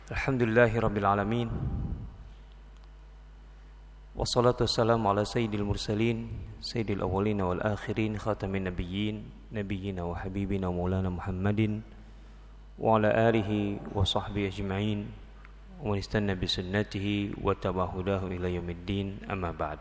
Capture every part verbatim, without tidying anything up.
Alhamdulillahirabbil alamin. Wassalatu wassalamu ala sayyidil mursalin, sayyidil awwalin wal akhirin, khatamin nabiyyin, nabiyyina wa habibina maulana Muhammadin wa ala alihi wa sahbihi ajma'in wa man istanna bi sunnatihi wa tabahudahu ila yaumiddin, amma ba'd.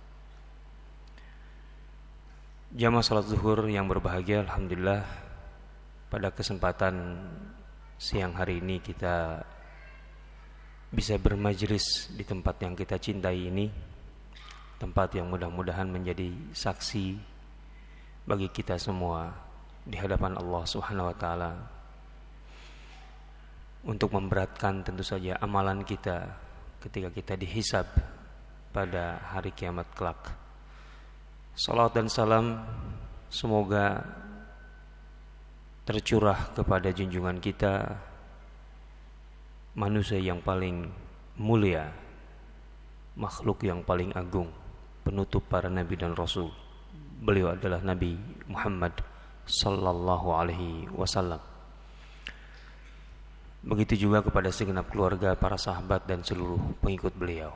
Jamaah salat zuhur yang berbahagia, alhamdulillah pada kesempatan siang hari ini kita bisa bermajlis di tempat yang kita cintai ini, tempat yang mudah-mudahan menjadi saksi bagi kita semua di hadapan Allah Subhanahu wa taala untuk memberatkan tentu saja amalan kita ketika kita dihisab pada hari kiamat kelak. Salawat dan salam semoga tercurah kepada junjungan kita, manusia yang paling mulia, makhluk yang paling agung, penutup para nabi dan rasul. Beliau adalah Nabi Muhammad sallallahu alaihi wasallam. Begitu juga kepada segenap keluarga, para sahabat dan seluruh pengikut beliau.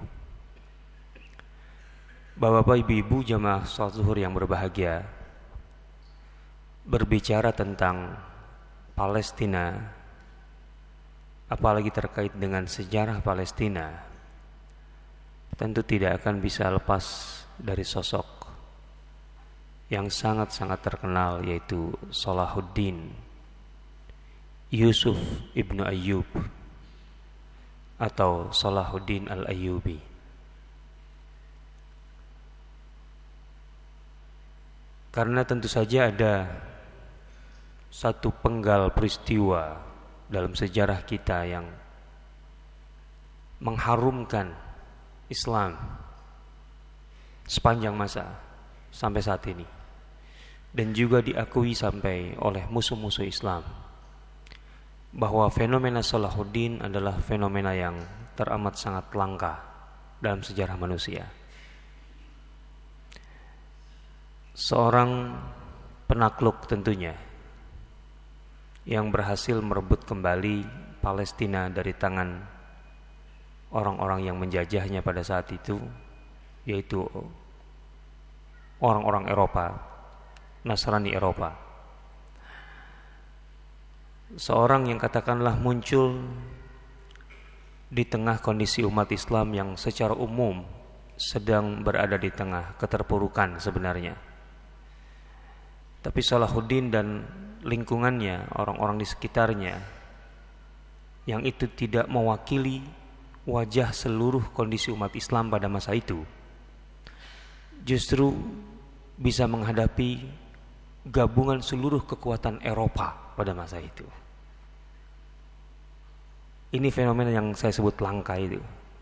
Bapak-bapak, ibu-ibu, jamaah salat zuhur yang berbahagia, berbicara tentang Palestina, apalagi terkait dengan sejarah Palestina, tentu tidak akan bisa lepas dari sosok yang sangat-sangat terkenal, yaitu Salahuddin Yusuf ibnu Ayyub atau Salahuddin al-Ayyubi. Karena tentu saja ada satu penggal peristiwa dalam sejarah kita yang mengharumkan Islam sepanjang masa sampai saat ini, dan juga diakui sampai oleh musuh-musuh Islam bahwa fenomena Salahuddin adalah fenomena yang teramat sangat langka dalam sejarah manusia. Seorang penakluk tentunya yang berhasil merebut kembali Palestina dari tangan orang-orang yang menjajahnya pada saat itu, yaitu orang-orang Eropa, Nasrani Eropa. Seorang yang katakanlah muncul di tengah kondisi umat Islam yang secara umum sedang berada di tengah keterpurukan sebenarnya. Tapi Salahuddin dan lingkungannya, orang-orang di sekitarnya, yang itu tidak mewakili wajah seluruh kondisi umat Islam pada masa itu, justru bisa menghadapi gabungan seluruh kekuatan Eropa pada masa itu. Ini fenomena yang saya sebut langka itu.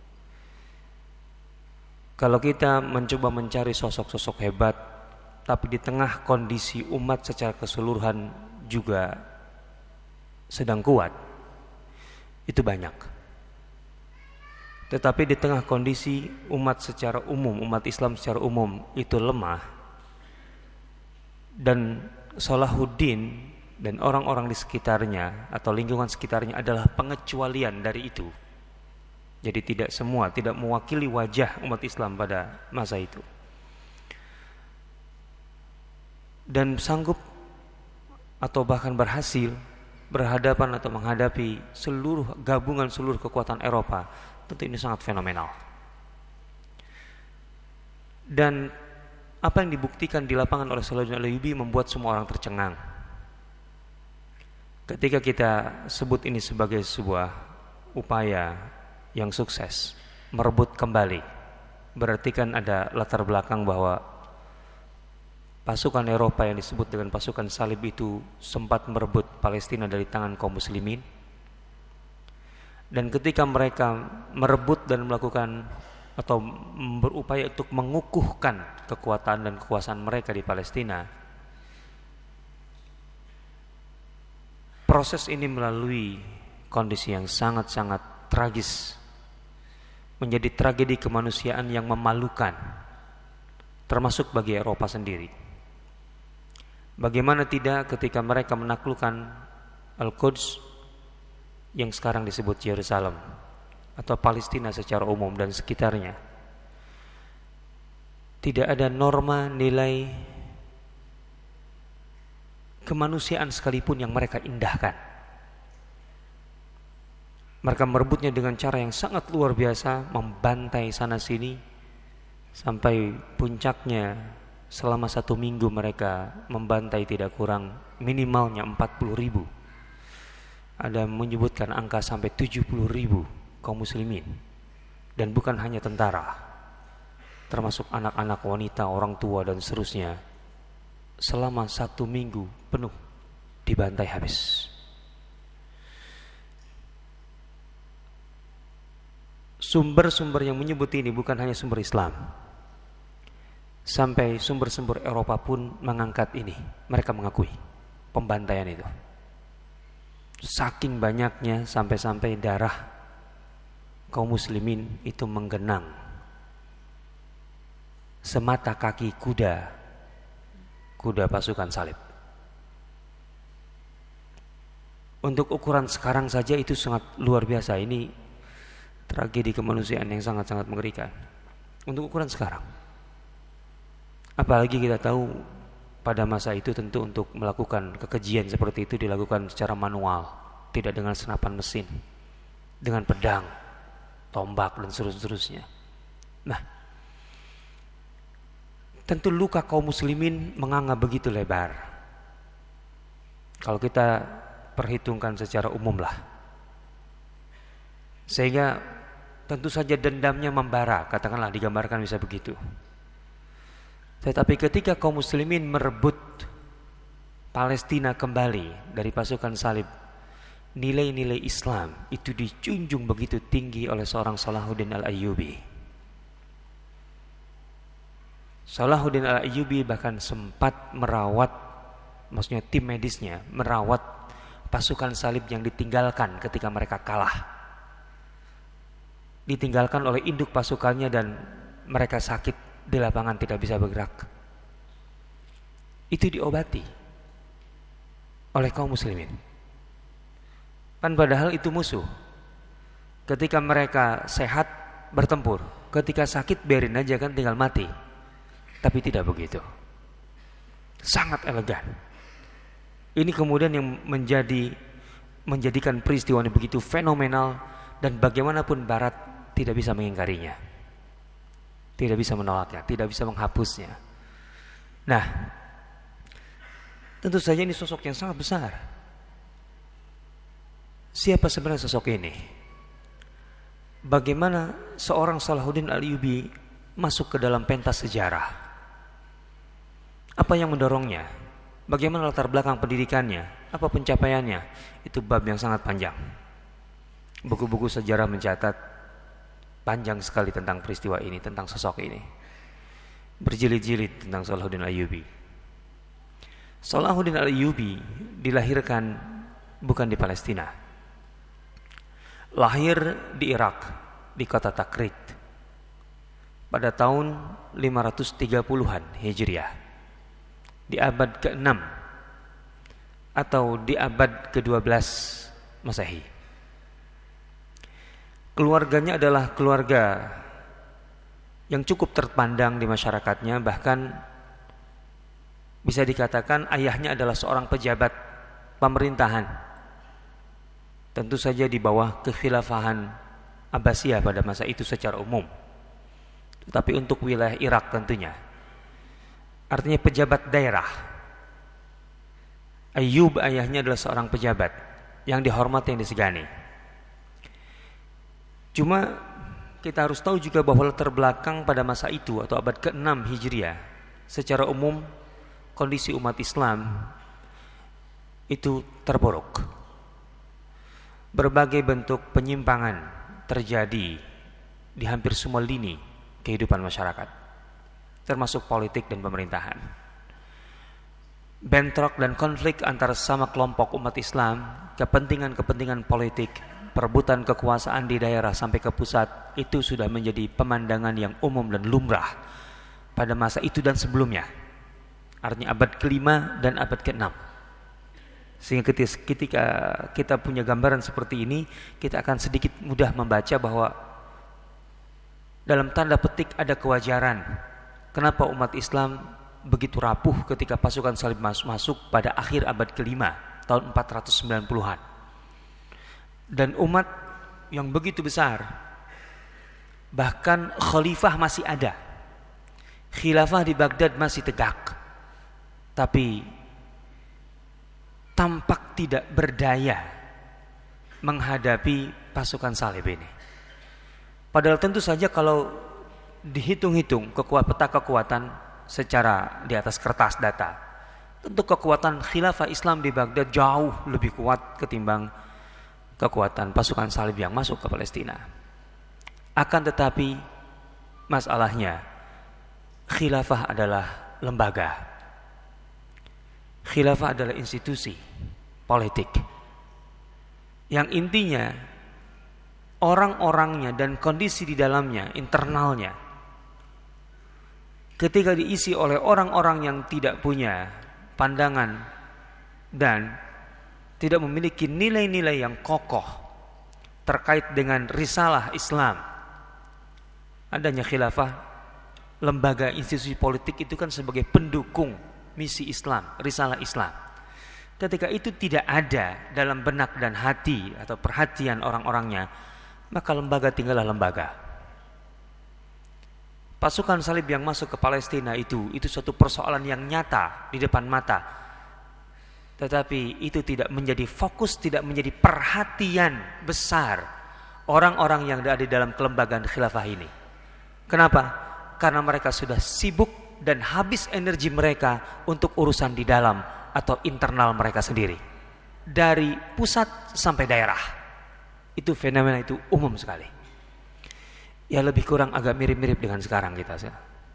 Kalau kita mencoba mencari sosok-sosok hebat, tapi di tengah kondisi umat secara keseluruhan juga sedang kuat, itu banyak. Tetapi di tengah kondisi umat secara umum, umat Islam secara umum itu lemah, dan Salahuddin dan orang-orang di sekitarnya atau lingkungan sekitarnya adalah pengecualian dari itu. Jadi tidak semua, tidak mewakili wajah umat Islam pada masa itu, dan sanggup atau bahkan berhasil berhadapan atau menghadapi seluruh gabungan seluruh kekuatan Eropa. Tentu ini sangat fenomenal. Dan apa yang dibuktikan di lapangan oleh Salahuddin al-Ayyubi membuat semua orang tercengang. Ketika kita sebut ini sebagai sebuah upaya yang sukses merebut kembali, berarti kan ada latar belakang bahwa pasukan Eropa yang disebut dengan pasukan salib itu sempat merebut Palestina dari tangan kaum muslimin. Dan ketika mereka merebut dan melakukan atau berupaya untuk mengukuhkan kekuatan dan kekuasaan mereka di Palestina, proses ini melalui kondisi yang sangat-sangat tragis, menjadi tragedi kemanusiaan yang memalukan, termasuk bagi Eropa sendiri. Bagaimana tidak ketika mereka menaklukkan Al-Quds, yang sekarang disebut Yerusalem atau Palestina secara umum dan sekitarnya, tidak ada norma nilai kemanusiaan sekalipun yang mereka indahkan. Mereka merebutnya dengan cara yang sangat luar biasa, membantai sana sini, sampai puncaknya selama satu minggu mereka membantai tidak kurang minimalnya empat puluh ribu. Ada menyebutkan angka sampai tujuh puluh ribu kaum muslimin. Dan bukan hanya tentara, termasuk anak-anak, wanita, orang tua dan seterusnya. Selama satu minggu penuh dibantai habis. Sumber-sumber yang menyebut ini bukan hanya sumber Islam. Sampai sumber-sumber Eropa pun mengangkat ini. Mereka mengakui pembantaian itu. Saking banyaknya sampai-sampai darah kaum muslimin itu menggenang semata kaki kuda kuda pasukan salib. Untuk ukuran sekarang saja itu sangat luar biasa. Ini tragedi kemanusiaan yang sangat-sangat mengerikan untuk ukuran sekarang. Apalagi kita tahu pada masa itu tentu untuk melakukan kekejian seperti itu dilakukan secara manual, tidak dengan senapan mesin, dengan pedang, tombak dan seterusnya. Nah, tentu luka kaum muslimin menganga begitu lebar. Kalau kita perhitungkan secara umum lah, sehingga tentu saja dendamnya membara, katakanlah digambarkan bisa begitu. Tetapi ketika kaum muslimin merebut Palestina kembali dari pasukan salib, nilai-nilai Islam itu dijunjung begitu tinggi oleh seorang Salahuddin Al-Ayyubi. Salahuddin Al-Ayyubi bahkan sempat merawat, maksudnya tim medisnya merawat pasukan salib yang ditinggalkan ketika mereka kalah. Ditinggalkan oleh induk pasukannya dan mereka sakit di lapangan, tidak bisa bergerak. Itu diobati oleh kaum muslimin. Kan padahal itu musuh. Ketika mereka sehat bertempur, ketika sakit biarin aja kan, tinggal mati. Tapi tidak begitu. Sangat elegan. Ini kemudian yang menjadi menjadikan peristiwa ini begitu fenomenal, dan bagaimanapun Barat tidak bisa mengingkarinya, tidak bisa menolaknya, tidak bisa menghapusnya. Nah, tentu saja ini sosok yang sangat besar. Siapa sebenarnya sosok ini? Bagaimana seorang Salahuddin Al-Ayyubi masuk ke dalam pentas sejarah? Apa yang mendorongnya? Bagaimana latar belakang pendidikannya? Apa pencapaiannya? Itu bab yang sangat panjang. Buku-buku sejarah mencatat panjang sekali tentang peristiwa ini, tentang sosok ini. Berjilid-jilid tentang Salahuddin Al-Ayyubi. Salahuddin Al-Ayyubi dilahirkan bukan di Palestina. Lahir di Irak, di kota Takrit, pada tahun lima ratus tiga puluhan Hijriah, di abad keenam atau di abad kedua belas Masehi. Keluarganya adalah keluarga yang cukup terpandang di masyarakatnya, bahkan bisa dikatakan ayahnya adalah seorang pejabat pemerintahan. Tentu saja di bawah kekhilafahan Abbasiyah pada masa itu secara umum. Tapi untuk wilayah Irak tentunya. Artinya pejabat daerah. Ayyub ayahnya adalah seorang pejabat yang dihormati, yang disegani. Cuma kita harus tahu juga bahwa latar belakang pada masa itu atau abad keenam Hijriah, secara umum kondisi umat Islam itu terpuruk. Berbagai bentuk penyimpangan terjadi di hampir semua lini kehidupan masyarakat, termasuk politik dan pemerintahan. Bentrok dan konflik antara sama kelompok umat Islam, kepentingan-kepentingan politik, perebutan kekuasaan di daerah sampai ke pusat, itu sudah menjadi pemandangan yang umum dan lumrah pada masa itu dan sebelumnya. Artinya abad kelima dan abad keenam. Sehingga ketika kita punya gambaran seperti ini, kita akan sedikit mudah membaca bahwa dalam tanda petik ada kewajaran. Kenapa umat Islam begitu rapuh ketika pasukan salib masuk pada akhir abad kelima, tahun empat ratus sembilan puluhan. Dan umat yang begitu besar, bahkan khalifah masih ada. Khilafah di Baghdad masih tegak. Tapi tampak tidak berdaya menghadapi pasukan salib ini. Padahal tentu saja kalau dihitung-hitung kekuatan peta kekuatan secara di atas kertas data, tentu kekuatan khilafah Islam di Baghdad jauh lebih kuat ketimbang kekuatan pasukan salib yang masuk ke Palestina. Akan tetapi masalahnya, khilafah adalah lembaga. Khilafah adalah institusi politik yang intinya orang-orangnya dan kondisi di dalamnya, internalnya, ketika diisi oleh orang-orang yang tidak punya pandangan dan tidak memiliki nilai-nilai yang kokoh terkait dengan risalah Islam, adanya khilafah, lembaga institusi politik itu kan sebagai pendukung misi Islam, risalah Islam. Ketika itu tidak ada dalam benak dan hati atau perhatian orang-orangnya, maka lembaga tinggallah lembaga. Pasukan salib yang masuk ke Palestina itu itu suatu persoalan yang nyata di depan mata. Tetapi itu tidak menjadi fokus, tidak menjadi perhatian besar orang-orang yang ada di dalam kelembagaan khilafah ini. Kenapa? Karena mereka sudah sibuk dan habis energi mereka untuk urusan di dalam atau internal mereka sendiri, dari pusat sampai daerah. Itu fenomena itu umum sekali. Ya lebih kurang agak mirip-mirip dengan sekarang kita.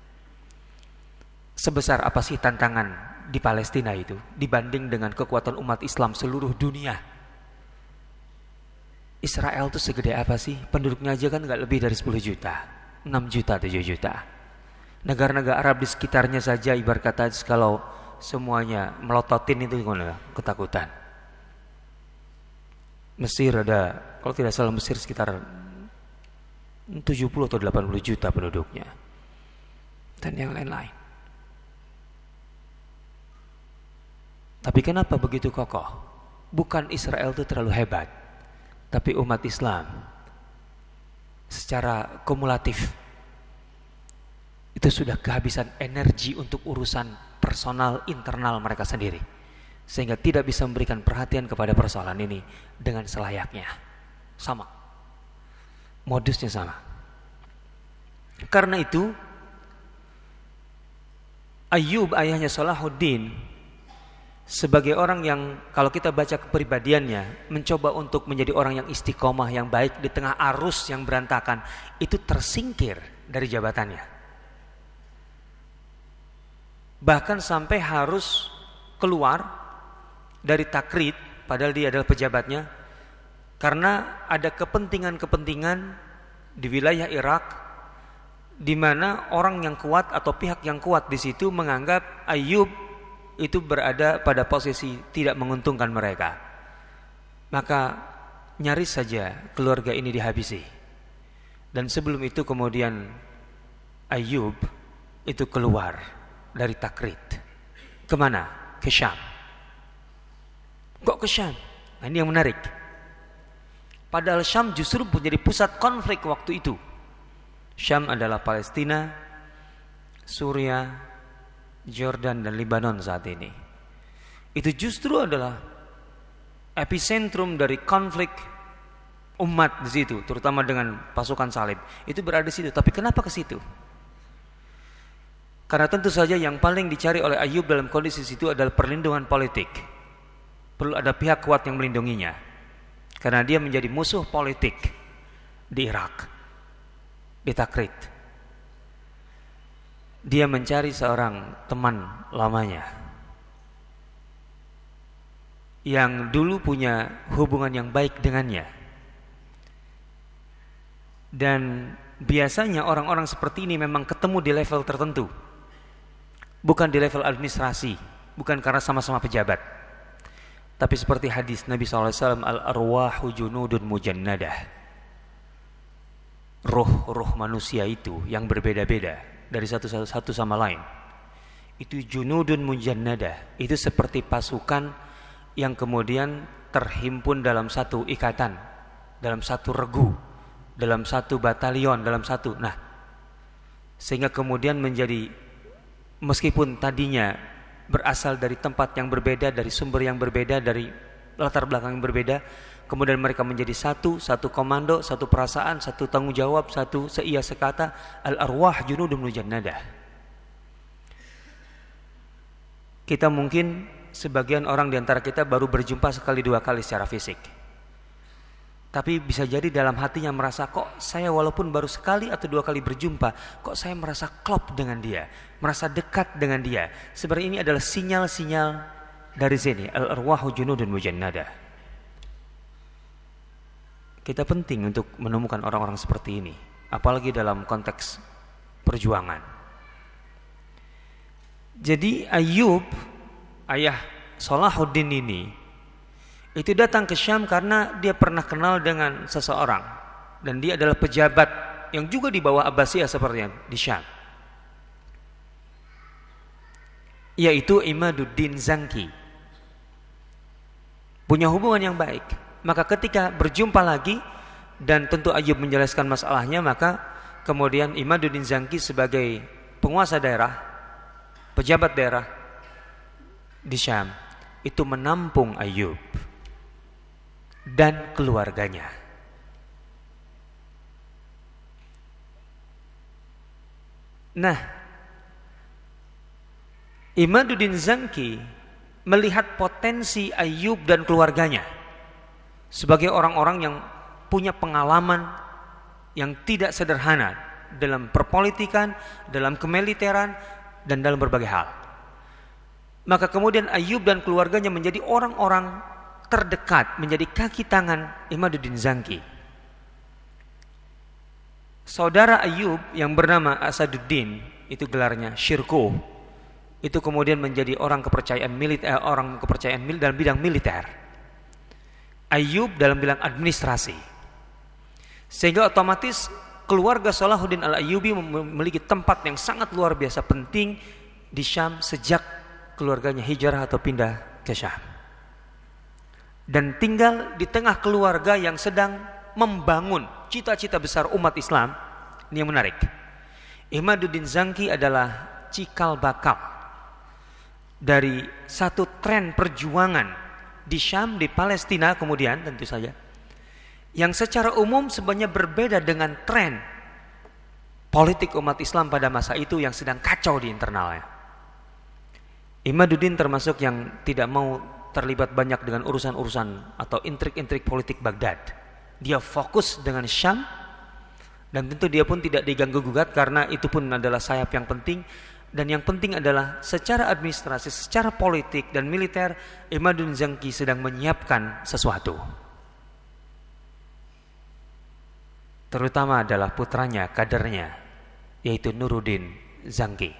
Sebesar apa sih tantangan di Palestina itu dibanding dengan kekuatan umat Islam seluruh dunia? Israel itu segede apa sih? Penduduknya aja kan gak lebih dari sepuluh juta, enam juta, tujuh juta. Negara-negara Arab di sekitarnya saja ibarat kata kalau semuanya melototin itu ketakutan. Mesir ada, kalau tidak salah Mesir sekitar tujuh puluh atau delapan puluh juta penduduknya. Dan yang lain-lain. Tapi kenapa begitu kokoh? Bukan Israel itu terlalu hebat, tapi umat Islam secara kumulatif itu sudah kehabisan energi untuk urusan personal internal mereka sendiri, sehingga tidak bisa memberikan perhatian kepada persoalan ini dengan selayaknya. Sama, modusnya sama. Karena itu Ayyub ayahnya Salahuddin sebagai orang yang kalau kita baca kepribadiannya mencoba untuk menjadi orang yang istiqomah, yang baik di tengah arus yang berantakan, itu tersingkir dari jabatannya. Bahkan sampai harus keluar dari Takrit, padahal dia adalah pejabatnya, karena ada kepentingan-kepentingan di wilayah Irak, di mana orang yang kuat atau pihak yang kuat di situ menganggap Ayyub itu berada pada posisi tidak menguntungkan mereka. Maka nyaris saja keluarga ini dihabisi. Dan sebelum itu kemudian Ayyub itu keluar dari Takrit. Kemana? Ke Syam. Kok ke Syam? Nah, ini yang menarik. Padahal Syam justru menjadi pusat konflik waktu itu. Syam adalah Palestina, Suriah, Jordan dan Lebanon saat ini. Itu justru adalah epicentrum dari konflik umat di situ, terutama dengan pasukan salib. Itu berada di situ. Tapi kenapa ke situ? Karena tentu saja yang paling dicari oleh Ayyub dalam kondisi situ adalah perlindungan politik. Perlu ada pihak kuat yang melindunginya. Karena dia menjadi musuh politik di Irak, di Takrit. Dia mencari seorang teman lamanya yang dulu punya hubungan yang baik dengannya. Dan biasanya orang-orang seperti ini memang ketemu di level tertentu, bukan di level administrasi, bukan karena sama-sama pejabat. Tapi seperti hadis Nabi shallallahu alaihi wasallam, al-arwahu junudun mujannadah. Roh-roh manusia itu yang berbeda-beda dari satu, satu, satu sama lain, itu junudun mujannadah. Itu seperti pasukan yang kemudian terhimpun dalam satu ikatan, dalam satu regu, dalam satu batalion, dalam satu. Nah, sehingga kemudian menjadi, meskipun tadinya berasal dari tempat yang berbeda, dari sumber yang berbeda, dari latar belakang yang berbeda, kemudian mereka menjadi satu, satu komando, satu perasaan, satu tanggung jawab, satu seia sekata. Al-arwah junudun mujannadah. Kita mungkin sebagian orang di antara kita baru berjumpa sekali dua kali secara fisik, tapi bisa jadi dalam hatinya merasa, kok saya walaupun baru sekali atau dua kali berjumpa, kok saya merasa klop dengan dia, merasa dekat dengan dia. Sebenarnya ini adalah sinyal-sinyal dari sini, al-arwahu junudun mujannadah. Kita penting untuk menemukan orang-orang seperti ini, apalagi dalam konteks perjuangan. Jadi Ayyub, ayah Salahuddin ini, itu datang ke Syam karena dia pernah kenal dengan seseorang, dan dia adalah pejabat yang juga di bawah Abbasiyah sepertinya di Syam, yaitu Imaduddin Zanki. Punya hubungan yang baik. Maka ketika berjumpa lagi dan tentu Ayyub menjelaskan masalahnya, maka kemudian Imaduddin Zanki sebagai penguasa daerah, pejabat daerah di Syam, itu menampung Ayyub dan keluarganya. Nah, Imaduddin Zanki melihat potensi Ayyub dan keluarganya sebagai orang-orang yang punya pengalaman yang tidak sederhana dalam perpolitikan, dalam kemiliteran, dan dalam berbagai hal. Maka kemudian Ayyub dan keluarganya menjadi orang-orang terdekat, menjadi kaki tangan Imaduddin Zanki. Saudara Ayyub yang bernama Asaduddin, itu gelarnya Syirkuh, itu kemudian menjadi orang kepercayaan militer, eh, orang kepercayaan mil dalam bidang militer. Ayyub dalam bidang administrasi. Sehingga otomatis keluarga Salahuddin al-Ayyubi memiliki tempat yang sangat luar biasa penting di Syam sejak keluarganya hijrah atau pindah ke Syam. Dan tinggal di tengah keluarga yang sedang membangun cita-cita besar umat Islam. Ini yang menarik. Imaduddin Zanki adalah cikal bakal dari satu tren perjuangan di Syam, di Palestina kemudian tentu saja, yang secara umum sebenarnya berbeda dengan tren politik umat Islam pada masa itu yang sedang kacau di internalnya. Imaduddin termasuk yang tidak mau terlibat banyak dengan urusan-urusan atau intrik-intrik politik Baghdad. Dia fokus dengan Syam, dan tentu dia pun tidak diganggu-gugat karena itu pun adalah sayap yang penting. Dan yang penting adalah secara administrasi, secara politik dan militer, Imaduddin Zanki sedang menyiapkan sesuatu. Terutama adalah putranya, kadernya, yaitu Nuruddin Zanki.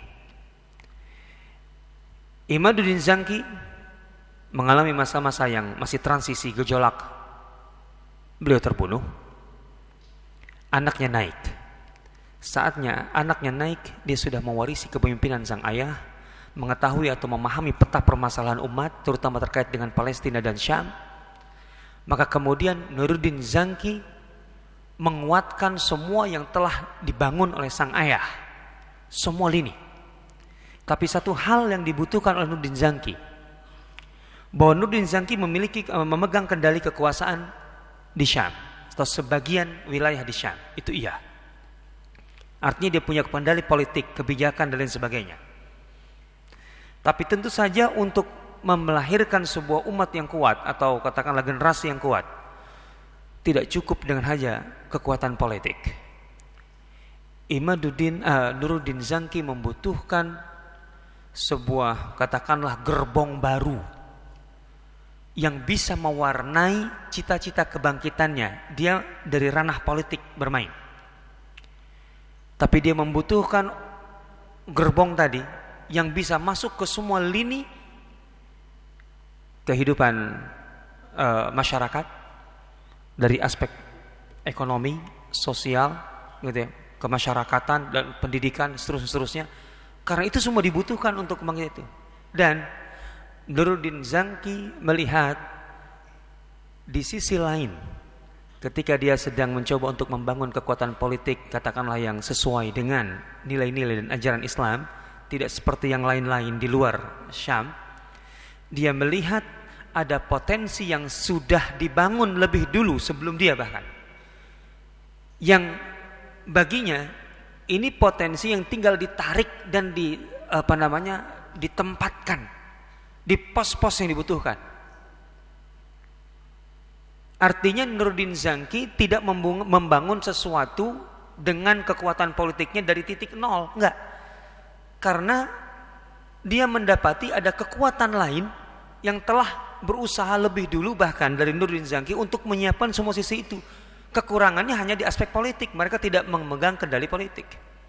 Imaduddin Zanki mengalami masa-masa yang masih transisi, gejolak. Beliau terbunuh, anaknya naik. Saatnya anaknya naik, dia sudah mewarisi kepemimpinan sang ayah, mengetahui atau memahami peta permasalahan umat, terutama terkait dengan Palestina dan Syam. Maka kemudian Nuruddin Zanki menguatkan semua yang telah dibangun oleh sang ayah, semua lini. Tapi satu hal yang dibutuhkan oleh Nuruddin Zanki, bahwa Nuruddin Zanki memiliki memegang kendali kekuasaan di Syam atau sebagian wilayah di Syam, itu iya. Artinya dia punya kendali politik, kebijakan dan lain sebagainya. Tapi tentu saja untuk melahirkan sebuah umat yang kuat atau katakanlah generasi yang kuat, tidak cukup dengan hanya kekuatan politik. Imaduddin uh, Nuruddin Zanki membutuhkan sebuah katakanlah gerbong baru yang bisa mewarnai cita-cita kebangkitannya. Dia dari ranah politik bermain, tapi dia membutuhkan gerbong tadi yang bisa masuk ke semua lini kehidupan uh, masyarakat dari aspek ekonomi, sosial, gitu ya, kemasyarakatan dan pendidikan seterusnya, seterusnya. Karena itu semua dibutuhkan untuk kembang itu. Dan Nuruddin Zangki melihat di sisi lain, ketika dia sedang mencoba untuk membangun kekuatan politik, katakanlah yang sesuai dengan nilai-nilai dan ajaran Islam, tidak seperti yang lain-lain di luar Syam, dia melihat ada potensi yang sudah dibangun lebih dulu sebelum dia bahkan, yang baginya ini potensi yang tinggal ditarik dan di apa namanya ditempatkan di pos-pos yang dibutuhkan. Artinya Nuruddin Zangki tidak membangun sesuatu dengan kekuatan politiknya dari titik nol, enggak. Karena dia mendapati ada kekuatan lain yang telah berusaha lebih dulu bahkan dari Nuruddin Zangki untuk menyiapkan semua sisi itu. Kekurangannya hanya di aspek politik, mereka tidak memegang kendali politik.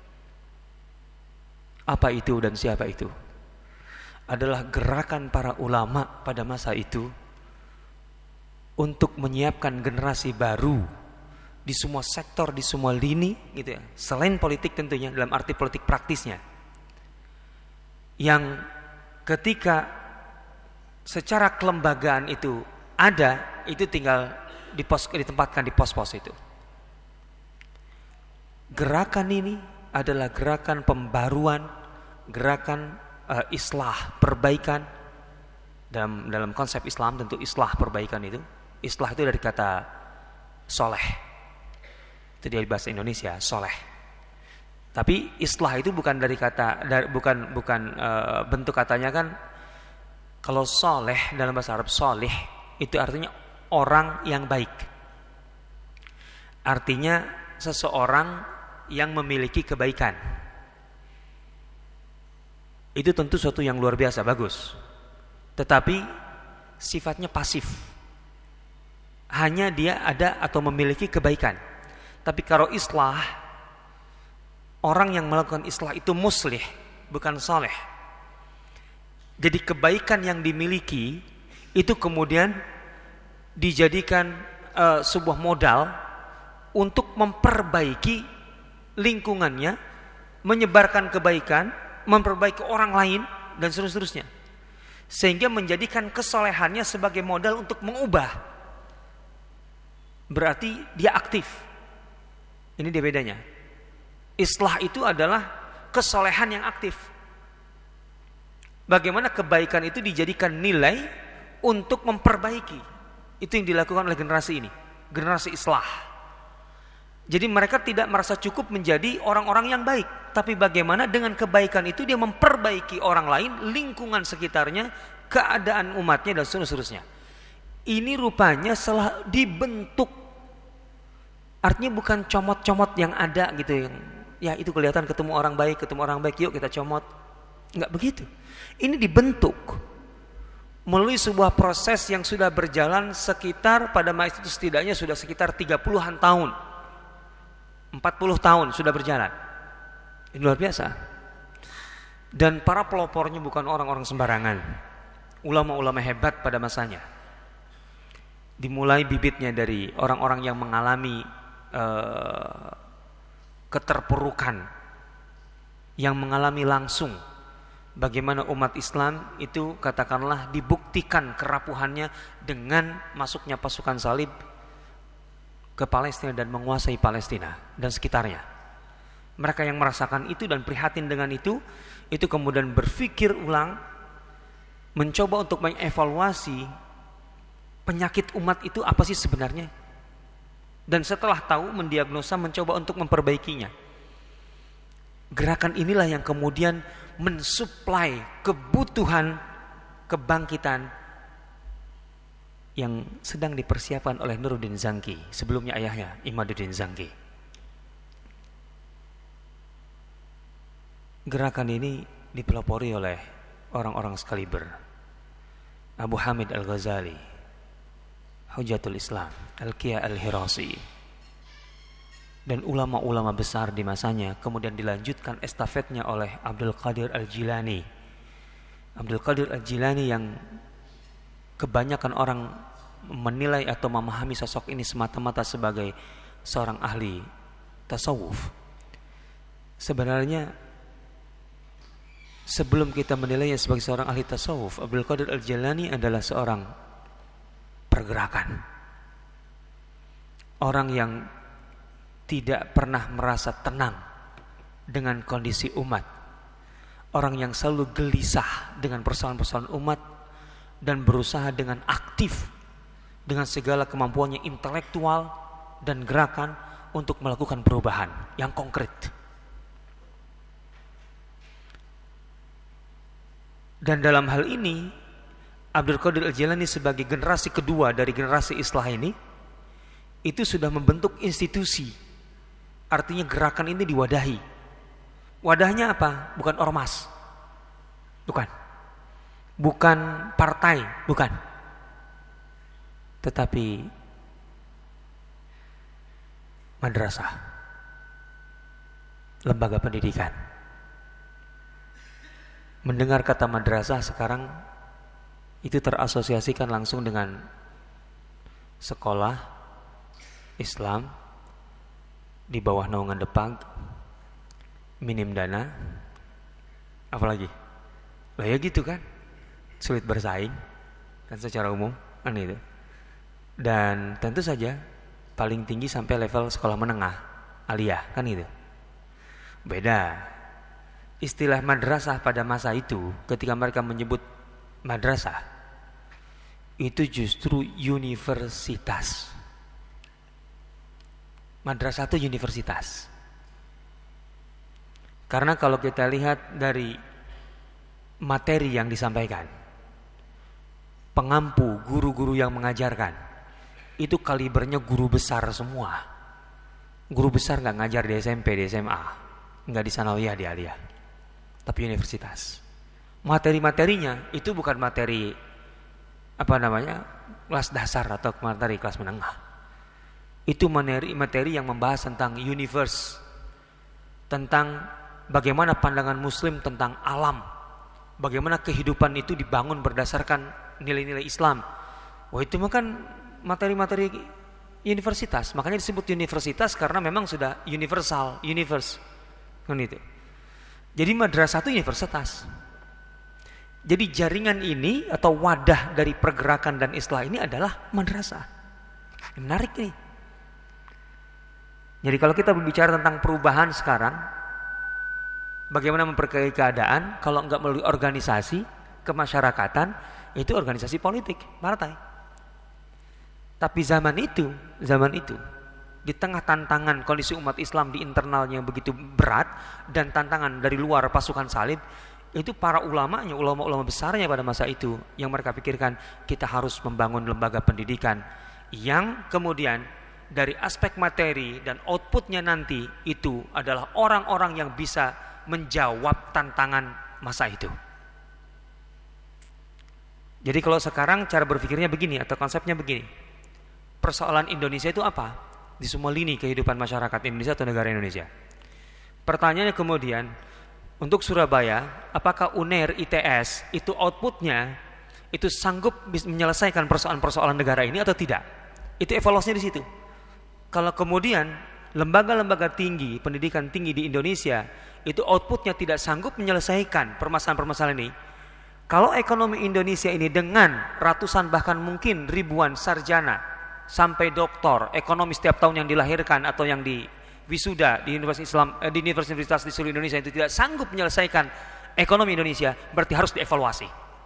Apa itu dan siapa itu? Adalah gerakan para ulama pada masa itu untuk menyiapkan generasi baru di semua sektor, di semua lini, gitu ya. Selain politik tentunya, dalam arti politik praktisnya, yang ketika secara kelembagaan itu ada, itu tinggal di pos, ditempatkan di pos-pos itu. Gerakan ini adalah gerakan pembaruan, gerakan Uh, islah, perbaikan. Dalam dalam konsep Islam tentu islah, perbaikan itu. Islah itu dari kata soleh. Itu dari bahasa Indonesia, soleh. Tapi islah itu bukan dari kata, dari, bukan bukan uh, bentuk katanya kan. Kalau soleh dalam bahasa Arab, soleh itu artinya orang yang baik. Artinya seseorang yang memiliki kebaikan. Itu tentu suatu yang luar biasa, bagus. Tetapi sifatnya pasif. Hanya dia ada atau memiliki kebaikan. Tapi kalau islah, orang yang melakukan islah itu muslih, bukan saleh. Jadi kebaikan yang dimiliki itu kemudian dijadikan uh, sebuah modal untuk memperbaiki lingkungannya, menyebarkan kebaikan, memperbaiki orang lain dan seterusnya, sehingga menjadikan kesolehannya sebagai modal untuk mengubah. Berarti dia aktif. Ini dia bedanya. Islah itu adalah kesolehan yang aktif. Bagaimana kebaikan itu dijadikan nilai untuk memperbaiki. Itu yang dilakukan oleh generasi ini, generasi islah. Jadi mereka tidak merasa cukup menjadi orang-orang yang baik, tapi bagaimana dengan kebaikan itu dia memperbaiki orang lain, lingkungan sekitarnya, keadaan umatnya dan seterusnya. Ini rupanya setelah dibentuk. Artinya bukan comot-comot yang ada gitu, yang ya itu kelihatan ketemu orang baik, ketemu orang baik, yuk kita comot. Enggak begitu. Ini dibentuk melalui sebuah proses yang sudah berjalan sekitar, pada masa itu setidaknya sudah sekitar tiga puluhan tahun. empat puluh tahun sudah berjalan. Ini luar biasa. Dan para pelopornya bukan orang-orang sembarangan. Ulama-ulama hebat pada masanya. Dimulai bibitnya dari orang-orang yang mengalami uh, keterpurukan, yang mengalami langsung bagaimana umat Islam itu katakanlah dibuktikan kerapuhannya dengan masuknya pasukan salib ke Palestina dan menguasai Palestina dan sekitarnya. Mereka yang merasakan itu dan prihatin dengan itu, itu kemudian berpikir ulang, mencoba untuk mengevaluasi penyakit umat itu apa sih sebenarnya. Dan setelah tahu, mendiagnosa, mencoba untuk memperbaikinya. Gerakan inilah yang kemudian mensuplai kebutuhan kebangkitan yang sedang dipersiapkan oleh Nuruddin Zangki, sebelumnya ayahnya Imaduddin Zangki. Gerakan ini dipelopori oleh orang-orang sekaliber. Abu Hamid Al-Ghazali, Hujatul Islam, Al-Qiyah Al-Hirasi, dan ulama-ulama besar di masanya. Kemudian dilanjutkan estafetnya oleh Abdul Qadir Al-Jilani. Abdul Qadir Al-Jilani yang kebanyakan orang menilai atau memahami sosok ini semata-mata sebagai seorang ahli tasawuf. Sebenarnya sebelum kita menilainya sebagai seorang ahli tasawuf, Abdul Qadir Al-Jailani adalah seorang pergerakan. Orang yang tidak pernah merasa tenang dengan kondisi umat. Orang yang selalu gelisah dengan persoalan-persoalan umat dan berusaha dengan aktif dengan segala kemampuannya intelektual dan gerakan untuk melakukan perubahan yang konkret. Dan dalam hal ini Abdul Qadir Al-Jailani sebagai generasi kedua dari generasi Islah ini itu sudah membentuk institusi. Artinya gerakan ini diwadahi. Wadahnya apa? Bukan ormas. Bukan. Bukan partai, bukan. Tetapi madrasah. Lembaga pendidikan. Mendengar kata madrasah sekarang itu terasosiasikan langsung dengan sekolah Islam di bawah naungan Depag, minim dana, apalagi, lah ya gitu kan, sulit bersaing kan secara umum kan itu, dan tentu saja paling tinggi sampai level sekolah menengah, aliyah kan itu. Beda istilah madrasah pada masa itu ketika mereka menyebut madrasah itu justru universitas. Madrasah itu universitas. Karena kalau kita lihat dari materi yang disampaikan, pengampu, guru-guru yang mengajarkan, itu kalibernya guru besar semua. Guru besar gak ngajar di S M P, di S M A, gak di sanawiyah, di aliyah, tapi universitas. Materi-materinya itu bukan materi apa namanya kelas dasar atau materi kelas menengah. Itu materi-materi yang membahas tentang universe, tentang bagaimana pandangan Muslim tentang alam, bagaimana kehidupan itu dibangun berdasarkan nilai-nilai Islam. Wah, itu mah kan materi-materi universitas. Makanya disebut universitas karena memang sudah universal, universe kan itu. Jadi madrasah itu universitas. Jadi jaringan ini atau wadah dari pergerakan dan Islah ini adalah madrasah. Menarik nih. Jadi kalau kita berbicara tentang perubahan sekarang, bagaimana memperbaiki keadaan kalau enggak melalui organisasi kemasyarakatan, itu organisasi politik, partai. Tapi zaman itu, zaman itu di tengah tantangan kondisi umat Islam di internalnya yang begitu berat dan tantangan dari luar pasukan salib, itu para ulamanya, ulama-ulama besarnya pada masa itu yang mereka pikirkan kita harus membangun lembaga pendidikan yang kemudian dari aspek materi dan outputnya nanti itu adalah orang-orang yang bisa menjawab tantangan masa itu. Jadi kalau sekarang cara berpikirnya begini atau konsepnya begini, persoalan Indonesia itu apa? Di semua lini kehidupan masyarakat Indonesia atau negara Indonesia. Pertanyaannya kemudian, untuk Surabaya, apakah U N E R I T S itu outputnya itu sanggup menyelesaikan persoalan-persoalan negara ini atau tidak? Itu evaluasinya di situ. Kalau kemudian lembaga-lembaga tinggi, pendidikan tinggi di Indonesia itu outputnya tidak sanggup menyelesaikan permasalahan-permasalahan ini, kalau ekonomi Indonesia ini dengan ratusan bahkan mungkin ribuan sarjana sampai doktor ekonomi setiap tahun yang dilahirkan atau yang di wisuda di universitas Islam eh, di universitas di seluruh Indonesia itu tidak sanggup menyelesaikan ekonomi Indonesia, berarti harus dievaluasi.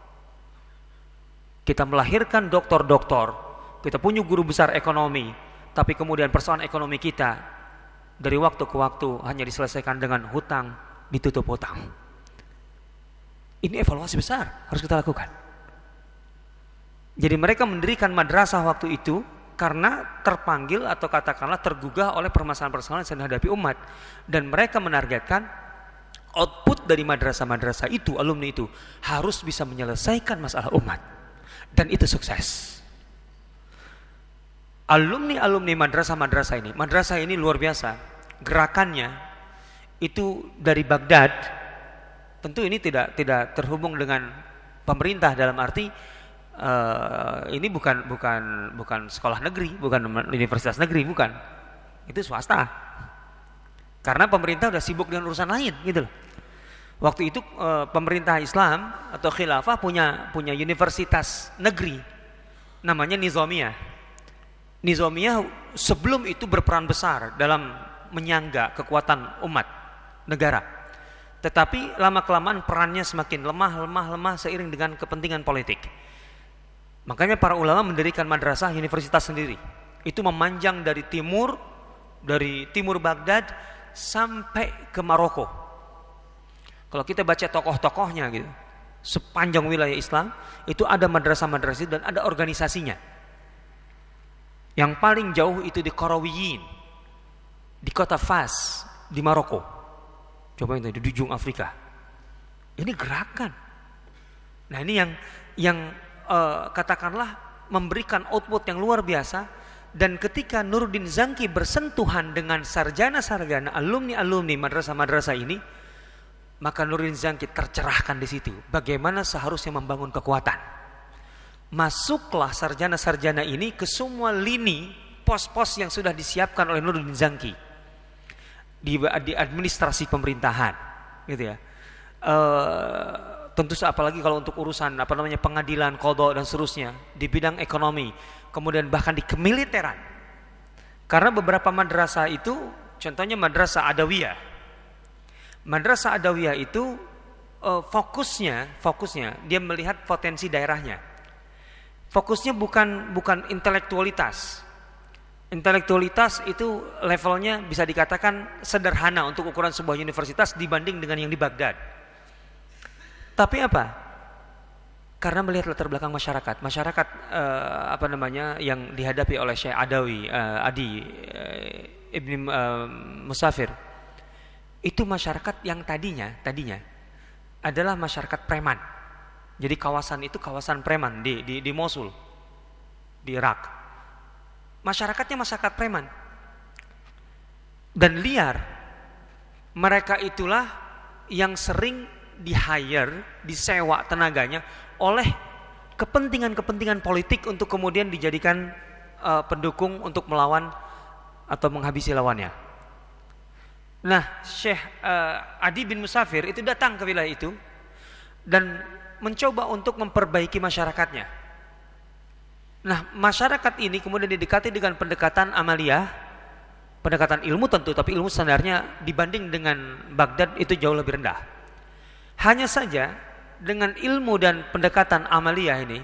Kita melahirkan doktor-doktor, kita punya guru besar ekonomi, tapi kemudian persoalan ekonomi kita dari waktu ke waktu hanya diselesaikan dengan hutang, ditutup hutang. Ini evaluasi besar harus kita lakukan. Jadi mereka mendirikan madrasah waktu itu karena terpanggil atau katakanlah tergugah oleh permasalahan-permasalahan yang sedang dihadapi umat, dan mereka menargetkan output dari madrasah-madrasah itu, alumni itu harus bisa menyelesaikan masalah umat, dan itu sukses. Alumni-alumni madrasah-madrasah ini, madrasah ini luar biasa. Gerakannya itu dari Baghdad. Tentu ini tidak tidak terhubung dengan pemerintah dalam arti uh, ini bukan bukan bukan sekolah negeri, bukan universitas negeri, bukan. Itu swasta. Karena pemerintah udah sibuk dengan urusan lain, gitu loh. Waktu itu uh, pemerintah Islam atau khilafah punya punya universitas negeri, namanya Nizamiyah. Nizamiyah sebelum itu berperan besar dalam menyangga kekuatan umat negara. Tetapi lama-kelamaan perannya semakin lemah, lemah, lemah seiring dengan kepentingan politik. Makanya para ulama mendirikan madrasah universitas sendiri. Itu memanjang dari timur, dari timur Baghdad sampai ke Maroko. Kalau kita baca tokoh-tokohnya gitu, sepanjang wilayah Islam itu ada madrasah-madrasah dan ada organisasinya. Yang paling jauh itu di Qarawiyyin, di kota Fas, di Maroko. Coba itu di ujung Afrika. Ini gerakan. Nah ini yang yang uh, katakanlah memberikan output yang luar biasa. Dan ketika Nuruddin Zanki bersentuhan dengan sarjana-sarjana, alumni-alumni madrasah-madrasah ini, maka Nuruddin Zanki tercerahkan di situ. Bagaimana seharusnya membangun kekuatan. Masuklah sarjana-sarjana ini ke semua lini pos-pos yang sudah disiapkan oleh Nuruddin Zanki di, di administrasi pemerintahan, gitu ya. E, tentu apalagi kalau untuk urusan apa namanya pengadilan, qadha dan seterusnya di bidang ekonomi, kemudian bahkan di kemiliteran. Karena beberapa madrasah itu, contohnya madrasah Adawiyah. Madrasah Adawiyah itu e, fokusnya, fokusnya dia melihat potensi daerahnya. Fokusnya bukan bukan intelektualitas. Intelektualitas itu levelnya bisa dikatakan sederhana untuk ukuran sebuah universitas dibanding dengan yang di Baghdad. Tapi apa? Karena melihat latar belakang masyarakat, masyarakat eh, apa namanya yang dihadapi oleh Syekh Adawi, eh, Adi eh, Ibni eh, Musafir, itu masyarakat yang tadinya tadinya adalah masyarakat preman. Jadi kawasan itu kawasan preman di di, di Mosul, di Irak. Masyarakatnya masyarakat preman dan liar. Mereka itulah yang sering di-hire, disewa tenaganya oleh kepentingan-kepentingan politik untuk kemudian dijadikan uh, pendukung untuk melawan atau menghabisi lawannya. Nah, Syekh uh, Adi bin Musafir itu datang ke wilayah itu dan mencoba untuk memperbaiki masyarakatnya. Nah, masyarakat ini kemudian didekati dengan pendekatan amaliyah, pendekatan ilmu tentu, tapi ilmu standarnya dibanding dengan Baghdad itu jauh lebih rendah. Hanya saja dengan ilmu dan pendekatan amaliyah ini,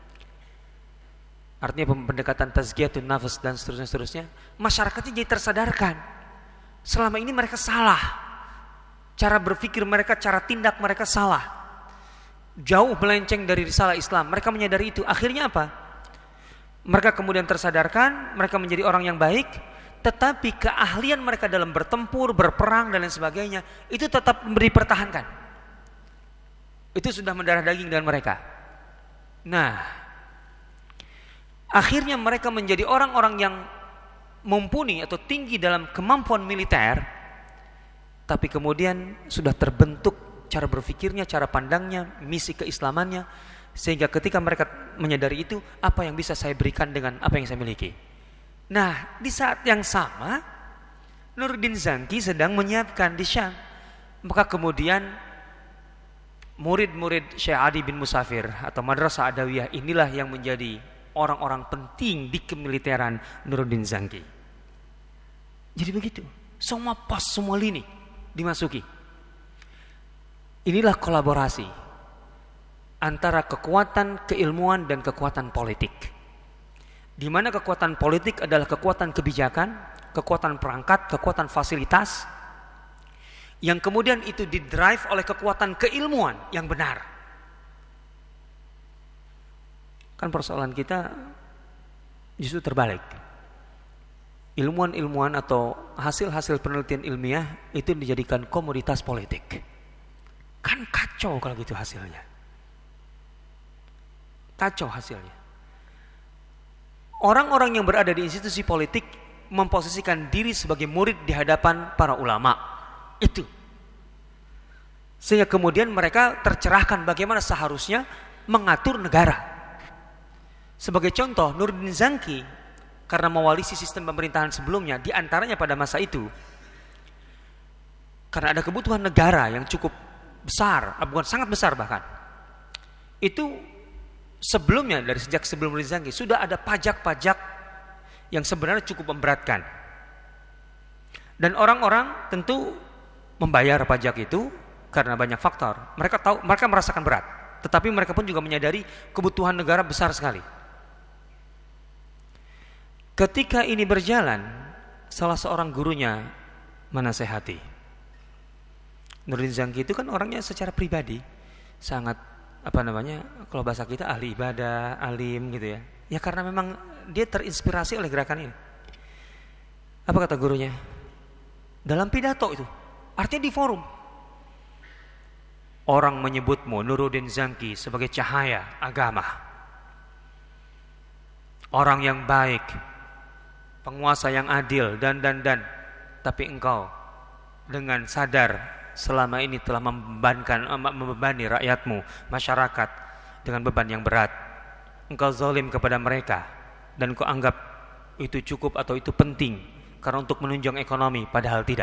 artinya pendekatan tazkiyatun nafs dan seterusnya seterusnya, masyarakatnya jadi tersadarkan. Selama ini mereka salah. Cara berpikir mereka, cara tindak mereka salah. Jauh melenceng dari risalah Islam. Mereka menyadari itu. Akhirnya apa? Mereka kemudian tersadarkan, mereka menjadi orang yang baik, tetapi keahlian mereka dalam bertempur, berperang dan lain sebagainya itu tetap dipertahankan. Itu sudah mendarah daging dengan mereka. Nah, akhirnya mereka menjadi orang-orang yang mumpuni atau tinggi dalam kemampuan militer, tapi kemudian sudah terbentuk cara berpikirnya, cara pandangnya, misi keislamannya. Sehingga ketika mereka menyadari itu, apa yang bisa saya berikan dengan apa yang saya miliki. Nah, di saat yang sama Nuruddin Zanki sedang menyiapkan di Syam. Maka kemudian murid-murid Syekh Adi bin Musafir atau Madrasah Adawiyah inilah yang menjadi orang-orang penting di kemiliteran Nuruddin Zanki. Jadi begitu, semua pos, semua lini dimasuki. Inilah kolaborasi antara kekuatan keilmuan dan kekuatan politik. Di mana kekuatan politik adalah kekuatan kebijakan, kekuatan perangkat, kekuatan fasilitas, yang kemudian itu didrive oleh kekuatan keilmuan yang benar. Kan persoalan kita justru terbalik. Ilmuwan-ilmuwan atau hasil-hasil penelitian ilmiah itu dijadikan komoditas politik. Kan kacau kalau gitu hasilnya. Kacau hasilnya. Orang-orang yang berada di institusi politik memposisikan diri sebagai murid di hadapan para ulama. Itu. Sehingga kemudian mereka tercerahkan bagaimana seharusnya mengatur negara. Sebagai contoh, Nuruddin Zangki karena mewalisi sistem pemerintahan sebelumnya, di antaranya pada masa itu, karena ada kebutuhan negara yang cukup besar, bukan sangat besar bahkan, itu sebelumnya, dari sejak sebelum Nuruddin Zangki sudah ada pajak-pajak yang sebenarnya cukup memberatkan, dan orang-orang tentu membayar pajak itu karena banyak faktor. Mereka tahu, mereka merasakan berat, tetapi mereka pun juga menyadari kebutuhan negara besar sekali. Ketika ini berjalan, salah seorang gurunya menasehati. Nuruddin Zangki itu kan orangnya secara pribadi sangat, apa namanya, kalau bahasa kita ahli ibadah, alim gitu ya. Ya karena memang dia terinspirasi oleh gerakan ini. Apa kata gurunya? Dalam pidato itu, artinya di forum. Orang menyebutmu Nuruddin Zangki sebagai cahaya agama, orang yang baik, penguasa yang adil, dan dan dan. Tapi engkau dengan sadar selama ini telah membebankan, membebani rakyatmu, masyarakat dengan beban yang berat. Engkau zalim kepada mereka dan engkau anggap itu cukup atau itu penting karena untuk menunjang ekonomi, padahal tidak.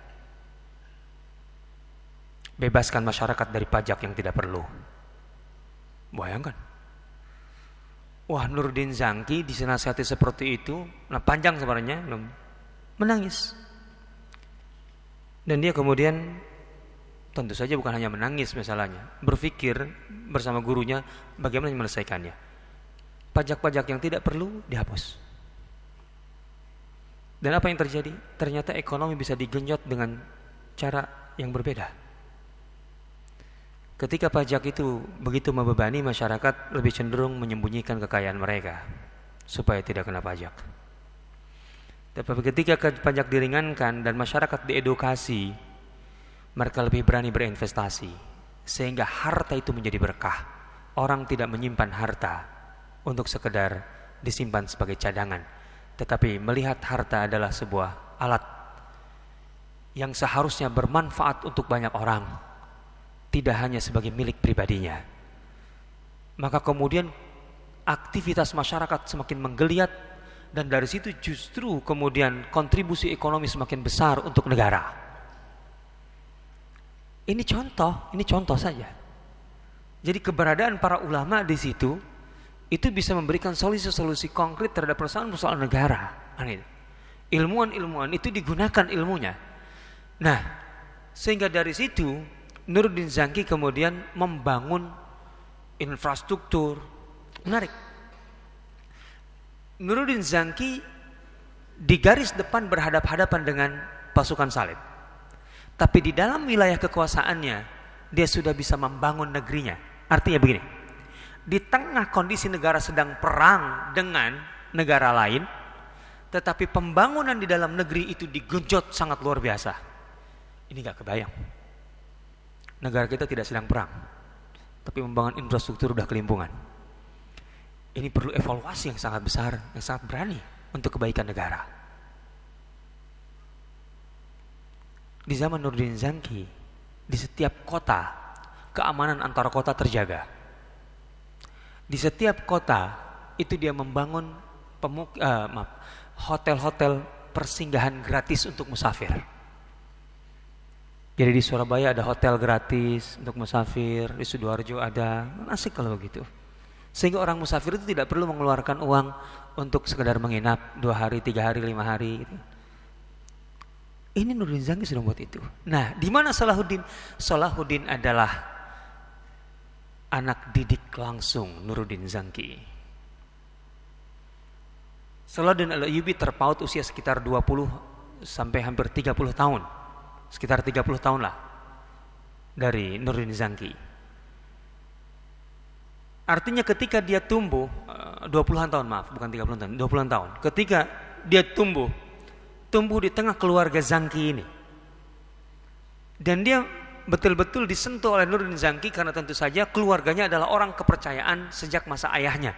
Bebaskan masyarakat dari pajak yang tidak perlu. Bayangkan. Wah, Nuruddin Zangki dinasihati seperti itu, nah panjang sebenarnya, menangis. Dan dia kemudian tentu saja bukan hanya menangis masalahnya, berpikir bersama gurunya bagaimana menyelesaikannya. Pajak-pajak yang tidak perlu dihapus. Dan apa yang terjadi? Ternyata ekonomi bisa digenjot dengan cara yang berbeda. Ketika pajak itu begitu membebani, masyarakat lebih cenderung menyembunyikan kekayaan mereka supaya tidak kena pajak. Tapi ketika pajak diringankan dan masyarakat diedukasi, mereka lebih berani berinvestasi, sehingga harta itu menjadi berkah. Orang tidak menyimpan harta untuk sekedar disimpan sebagai cadangan, tetapi melihat harta adalah sebuah alat yang seharusnya bermanfaat untuk banyak orang, tidak hanya sebagai milik pribadinya. Maka kemudian aktivitas masyarakat semakin menggeliat, dan dari situ justru kemudian kontribusi ekonomi semakin besar untuk negara. Ini contoh, ini contoh saja. Jadi keberadaan para ulama di situ itu bisa memberikan solusi-solusi konkret terhadap persoalan-persoalan negara. Ilmuwan-ilmuwan itu digunakan ilmunya. Nah, sehingga dari situ Nuruddin Zangki kemudian membangun infrastruktur. Menarik. Nuruddin Zangki di garis depan berhadap-hadapan dengan pasukan salib. Tapi di dalam wilayah kekuasaannya, dia sudah bisa membangun negerinya. Artinya begini, di tengah kondisi negara sedang perang dengan negara lain, tetapi pembangunan di dalam negeri itu digenjot sangat luar biasa. Ini gak kebayang. Negara kita tidak sedang perang, tapi membangun infrastruktur udah kelimpungan. Ini perlu evaluasi yang sangat besar, yang sangat berani untuk kebaikan negara. Di zaman Nuruddin Zangki, di setiap kota keamanan antar kota terjaga. Di setiap kota itu dia membangun pemuk- uh, maaf, hotel-hotel persinggahan gratis untuk musafir. Jadi di Surabaya ada hotel gratis untuk musafir, di Sidoarjo ada, asik kalau begitu. Sehingga orang musafir itu tidak perlu mengeluarkan uang untuk sekedar menginap dua hari, tiga hari, lima hari. Gitu. Ini Nuruddin Zangki sudah buat itu. Nah, di mana Salahuddin? Salahuddin adalah anak didik langsung Nuruddin Zangki. Salahuddin Al-Ayyubi terpaut usia sekitar dua puluh sampai hampir tiga puluh tahun. Sekitar tiga puluh tahun lah dari Nuruddin Zangki. Artinya ketika dia tumbuh dua puluhan tahun, maaf, bukan tiga puluh tahun, dua puluhan tahun. Ketika dia tumbuh tumbuh di tengah keluarga Zangki ini. Dan dia betul-betul disentuh oleh Nuruddin Zangki karena tentu saja keluarganya adalah orang kepercayaan sejak masa ayahnya.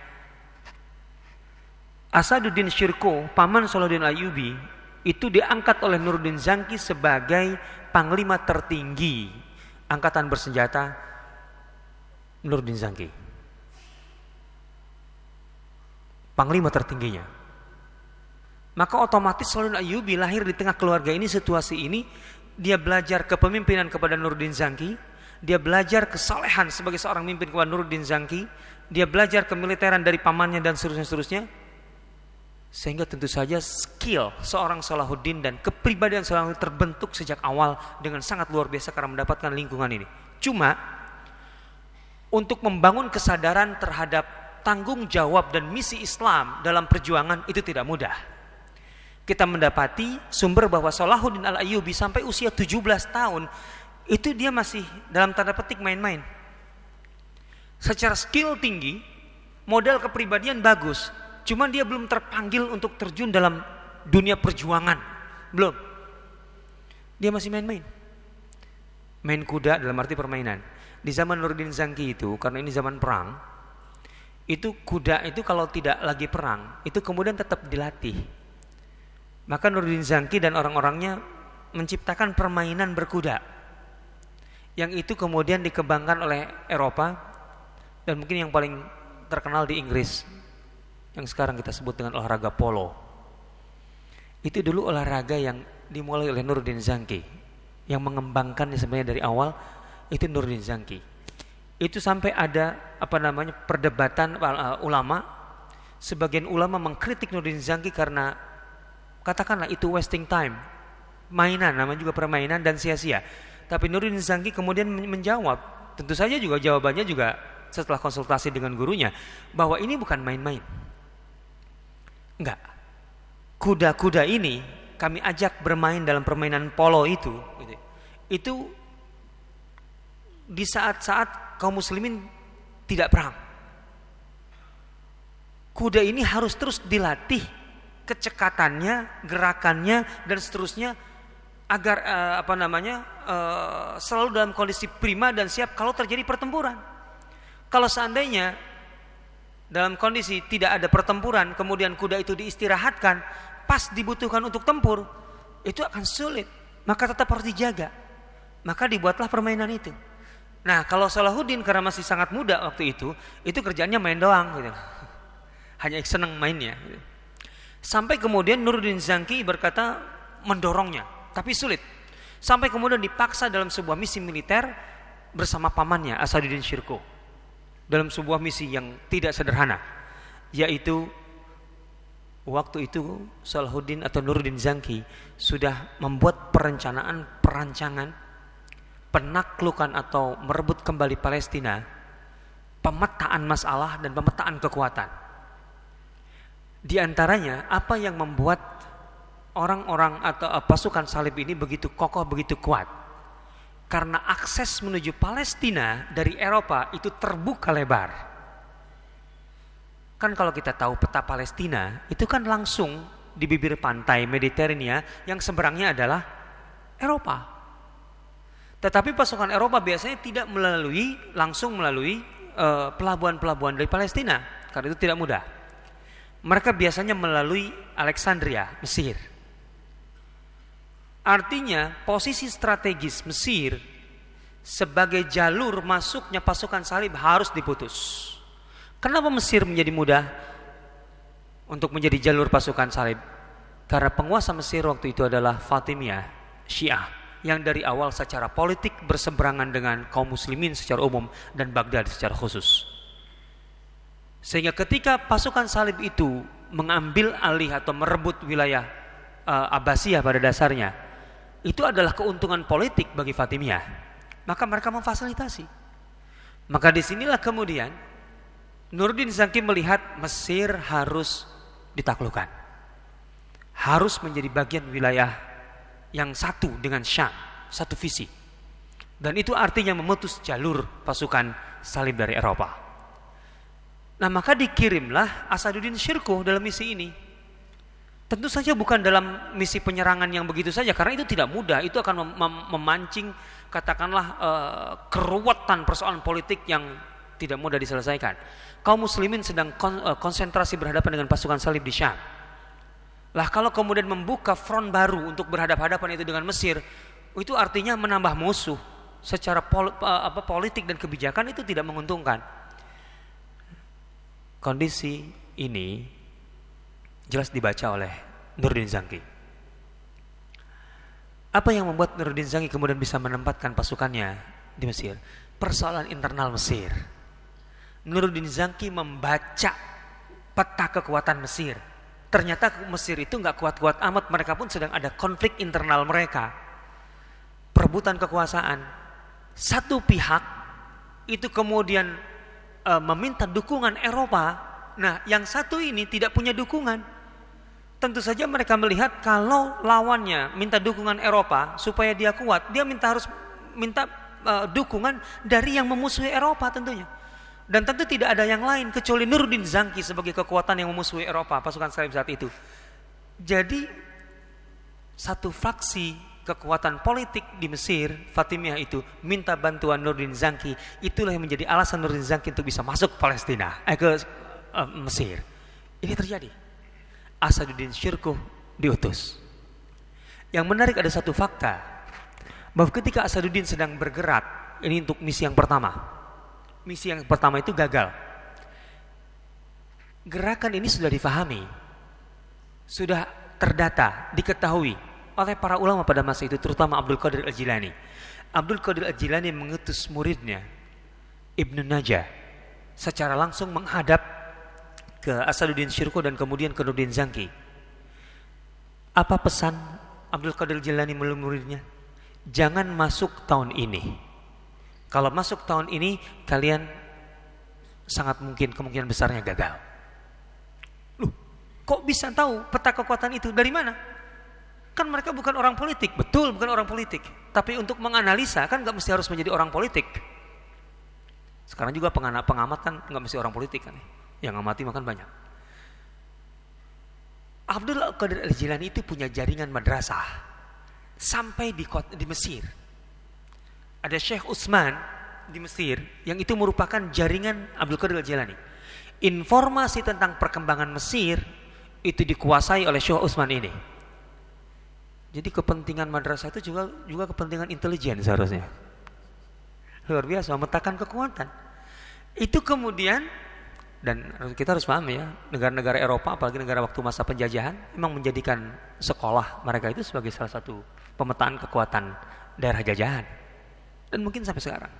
Asaduddin Syirko, paman Salahuddin Ayyubi, itu diangkat oleh Nuruddin Zangki sebagai panglima tertinggi angkatan bersenjata Nuruddin Zangki. panglima tertingginya. Maka otomatis Salahuddin Ayyubi lahir di tengah keluarga ini, situasi ini. Dia belajar kepemimpinan kepada Nuruddin Zangki, dia belajar kesalehan sebagai seorang pemimpin kepada Nuruddin Zangki, dia belajar kemiliteran dari pamannya dan seterusnya-seterusnya. Sehingga tentu saja skill seorang Salahuddin dan kepribadian Salahuddin terbentuk sejak awal dengan sangat luar biasa karena mendapatkan lingkungan ini. Cuma untuk membangun kesadaran terhadap tanggung jawab dan misi Islam dalam perjuangan itu tidak mudah. Kita mendapati sumber bahwa Salahuddin Al-Ayyubi sampai usia tujuh belas tahun itu dia masih dalam tanda petik main-main. Secara skill tinggi, modal kepribadian bagus, cuman dia belum terpanggil untuk terjun dalam dunia perjuangan. Belum. Dia masih main-main. Main kuda dalam arti permainan. Di zaman Nuruddin Zangki itu, karena ini zaman perang, itu kuda itu kalau tidak lagi perang, itu kemudian tetap dilatih. Maka Nuruddin Zangki dan orang-orangnya menciptakan permainan berkuda, yang itu kemudian dikembangkan oleh Eropa dan mungkin yang paling terkenal di Inggris, yang sekarang kita sebut dengan olahraga polo. Itu dulu olahraga yang dimulai oleh Nuruddin Zangki, yang mengembangkannya sebenarnya dari awal itu Nuruddin Zangki. Itu sampai ada apa namanya perdebatan uh, ulama. Sebagian ulama mengkritik Nuruddin Zangki karena katakanlah itu wasting time, mainan, namanya juga permainan dan sia-sia. Tapi Nuruddin Zangki kemudian menjawab, tentu saja juga jawabannya juga setelah konsultasi dengan gurunya, bahwa ini bukan main-main. Enggak. Kuda-kuda ini kami ajak bermain dalam permainan polo itu. Itu di saat-saat kaum muslimin tidak perang. Kuda ini harus terus dilatih kecekatannya, gerakannya dan seterusnya agar uh, apa namanya uh, selalu dalam kondisi prima dan siap kalau terjadi pertempuran. Kalau seandainya dalam kondisi tidak ada pertempuran kemudian kuda itu diistirahatkan pas dibutuhkan untuk tempur, itu akan sulit. Maka tetap harus dijaga. Maka dibuatlah permainan itu. Nah, kalau Salahuddin karena masih sangat muda waktu itu, itu kerjaannya main doang gitu. Hanya senang mainnya gitu. Sampai kemudian Nuruddin Zangki berkata mendorongnya, tapi sulit. Sampai kemudian dipaksa dalam sebuah misi militer bersama pamannya Asaduddin Shirkuh, dalam sebuah misi yang tidak sederhana, yaitu waktu itu Salahuddin atau Nuruddin Zangki sudah membuat perencanaan perancangan penaklukan atau merebut kembali Palestina, pemetaan masalah dan pemetaan kekuatan. Di antaranya apa yang membuat orang-orang atau pasukan salib ini begitu kokoh, begitu kuat? Karena akses menuju Palestina dari Eropa itu terbuka lebar. Kan kalau kita tahu peta Palestina itu kan langsung di bibir pantai Mediterania, yang seberangnya adalah Eropa. Tetapi pasukan Eropa biasanya tidak melalui langsung melalui uh, pelabuhan-pelabuhan dari Palestina, karena itu tidak mudah. Mereka biasanya melalui Alexandria, Mesir. Artinya posisi strategis Mesir sebagai jalur masuknya pasukan salib harus diputus. Kenapa Mesir menjadi mudah untuk menjadi jalur pasukan salib? Karena penguasa Mesir waktu itu adalah Fatimiyah, Syiah, yang dari awal secara politik berseberangan dengan kaum muslimin secara umum dan Baghdad secara khusus. Sehingga ketika pasukan salib itu mengambil alih atau merebut wilayah uh, Abbasiyah pada dasarnya, itu adalah keuntungan politik bagi Fatimiyah. Maka mereka memfasilitasi. Maka disinilah kemudian Nuruddin Zangki melihat Mesir harus ditaklukkan, harus menjadi bagian wilayah yang satu dengan Syam, satu visi. Dan itu artinya memutus jalur pasukan salib dari Eropa. Nah, maka dikirimlah Asaduddin Shirkuh dalam misi ini. Tentu saja bukan dalam misi penyerangan yang begitu saja, karena itu tidak mudah. Itu akan mem- mem- memancing katakanlah uh, keruwetan persoalan politik yang tidak mudah diselesaikan. Kaum muslimin sedang kon- uh, konsentrasi berhadapan dengan pasukan salib di Syam. Lah kalau kemudian membuka front baru untuk berhadapan-hadapan itu dengan Mesir, itu artinya menambah musuh. Secara pol- uh, apa, politik dan kebijakan itu tidak menguntungkan. Kondisi ini jelas dibaca oleh Nuruddin Zanki. Apa yang membuat Nuruddin Zanki kemudian bisa menempatkan pasukannya di Mesir? Persoalan internal Mesir. Nuruddin Zanki membaca peta kekuatan Mesir. Ternyata Mesir itu nggak kuat-kuat amat, mereka pun sedang ada konflik internal mereka, perebutan kekuasaan. Satu pihak itu kemudian e, meminta dukungan Eropa. Nah, yang satu ini tidak punya dukungan. Tentu saja mereka melihat kalau lawannya minta dukungan Eropa supaya dia kuat, dia minta harus minta e, dukungan dari yang memusuhi Eropa tentunya. Dan tentu tidak ada yang lain kecuali Nuruddin Zanki sebagai kekuatan yang memusuhi Eropa, pasukan Salib saat itu. Jadi satu fraksi kekuatan politik di Mesir, Fatimiyah itu minta bantuan Nuruddin Zanki. Itulah yang menjadi alasan Nuruddin Zanki untuk bisa masuk ke Palestina, eh, ke uh, Mesir. Ini terjadi. Asaduddin Syirkuh diutus. Yang menarik ada satu fakta, bahwa ketika Asaduddin sedang bergerak, ini untuk misi yang pertama. Misi yang pertama itu gagal. Gerakan ini sudah difahami, sudah terdata, diketahui oleh para ulama pada masa itu, terutama Abdul Qadir Al-Jilani. Abdul Qadir Al-Jilani mengutus muridnya Ibnu Najah secara langsung menghadap ke Asaduddin Syirkuh dan kemudian ke Nuruddin Zanki. Apa pesan Abdul Qadir Al-Jilani melalui muridnya? Jangan masuk tahun ini. Kalau masuk tahun ini, kalian sangat mungkin kemungkinan besarnya gagal. Loh, kok bisa tahu peta kekuatan itu dari mana? Kan mereka bukan orang politik. Betul, bukan orang politik. Tapi untuk menganalisa kan nggak mesti harus menjadi orang politik. Sekarang juga pengamat kan nggak mesti orang politik kan. Yang ngamati makan banyak. Abdul Qadir Al-Jilani itu punya jaringan madrasah sampai di kota, di Mesir. Ada Syekh Utsman di Mesir yang itu merupakan jaringan Abdul Qadir Al-Jilani. Informasi tentang perkembangan Mesir itu dikuasai oleh Syekh Utsman ini. Jadi kepentingan madrasah itu juga juga kepentingan intelijen seharusnya. Luar biasa, memetakan kekuatan. Itu kemudian, dan kita harus paham ya, negara-negara Eropa apalagi negara waktu masa penjajahan memang menjadikan sekolah mereka itu sebagai salah satu pemetaan kekuatan daerah jajahan. Dan mungkin sampai sekarang.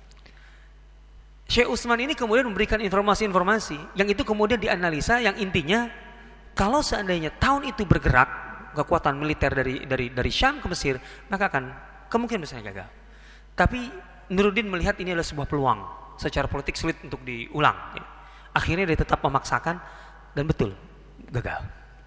Syekh Utsman ini kemudian memberikan informasi-informasi yang itu kemudian dianalisa, yang intinya kalau seandainya tahun itu bergerak kekuatan militer dari dari dari Syam ke Mesir, maka akan kemungkinan besar gagal. Tapi Nuruddin melihat ini adalah sebuah peluang, secara politik sulit untuk diulang. Akhirnya dia tetap memaksakan dan betul gagal.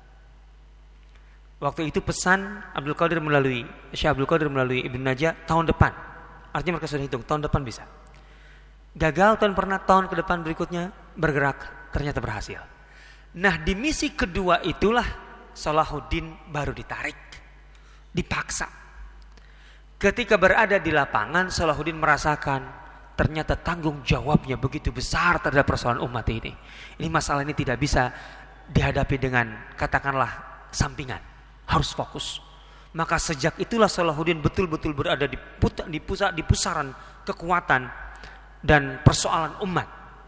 Waktu itu pesan Abdul Qadir melalui Syekh Abdul Qadir melalui Ibnu Najah tahun depan. Artinya mereka sudah hitung, tahun depan bisa. Gagal tahun pernah, tahun ke depan berikutnya bergerak, ternyata berhasil. Nah, di misi kedua itulah Salahuddin baru ditarik, dipaksa. Ketika berada di lapangan, Salahuddin merasakan ternyata tanggung jawabnya begitu besar terhadap persoalan umat ini. Ini masalah ini tidak bisa dihadapi dengan katakanlah sampingan, harus fokus. Maka sejak itulah Salahuddin betul-betul berada di, puta, di, pusat, di pusaran kekuatan dan persoalan umat.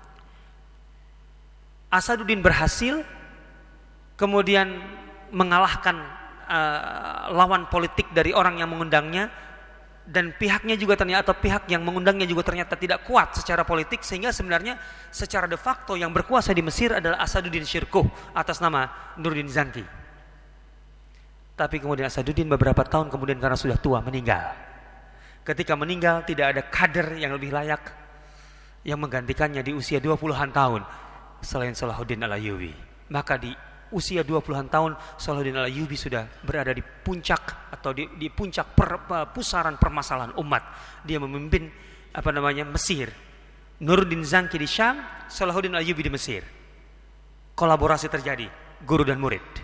Asaduddin berhasil kemudian mengalahkan uh, lawan politik dari orang yang mengundangnya, dan pihaknya juga ternyata, atau pihak yang mengundangnya juga ternyata tidak kuat secara politik, sehingga sebenarnya secara de facto yang berkuasa di Mesir adalah Asaduddin Syirkuh atas nama Nuruddin Zanki. Tapi kemudian Asaduddin beberapa tahun kemudian karena sudah tua meninggal. Ketika meninggal tidak ada kader yang lebih layak yang menggantikannya di usia dua puluhan tahun selain Salahuddin Al-Ayyubi. Maka di usia dua puluhan tahun Salahuddin Al-Ayyubi sudah berada di puncak atau di, di puncak per, pusaran permasalahan umat. Dia memimpin apa namanya Mesir. Nuruddin Zanki di Syam, Salahuddin Al-Ayyubi di Mesir. Kolaborasi terjadi, guru dan murid.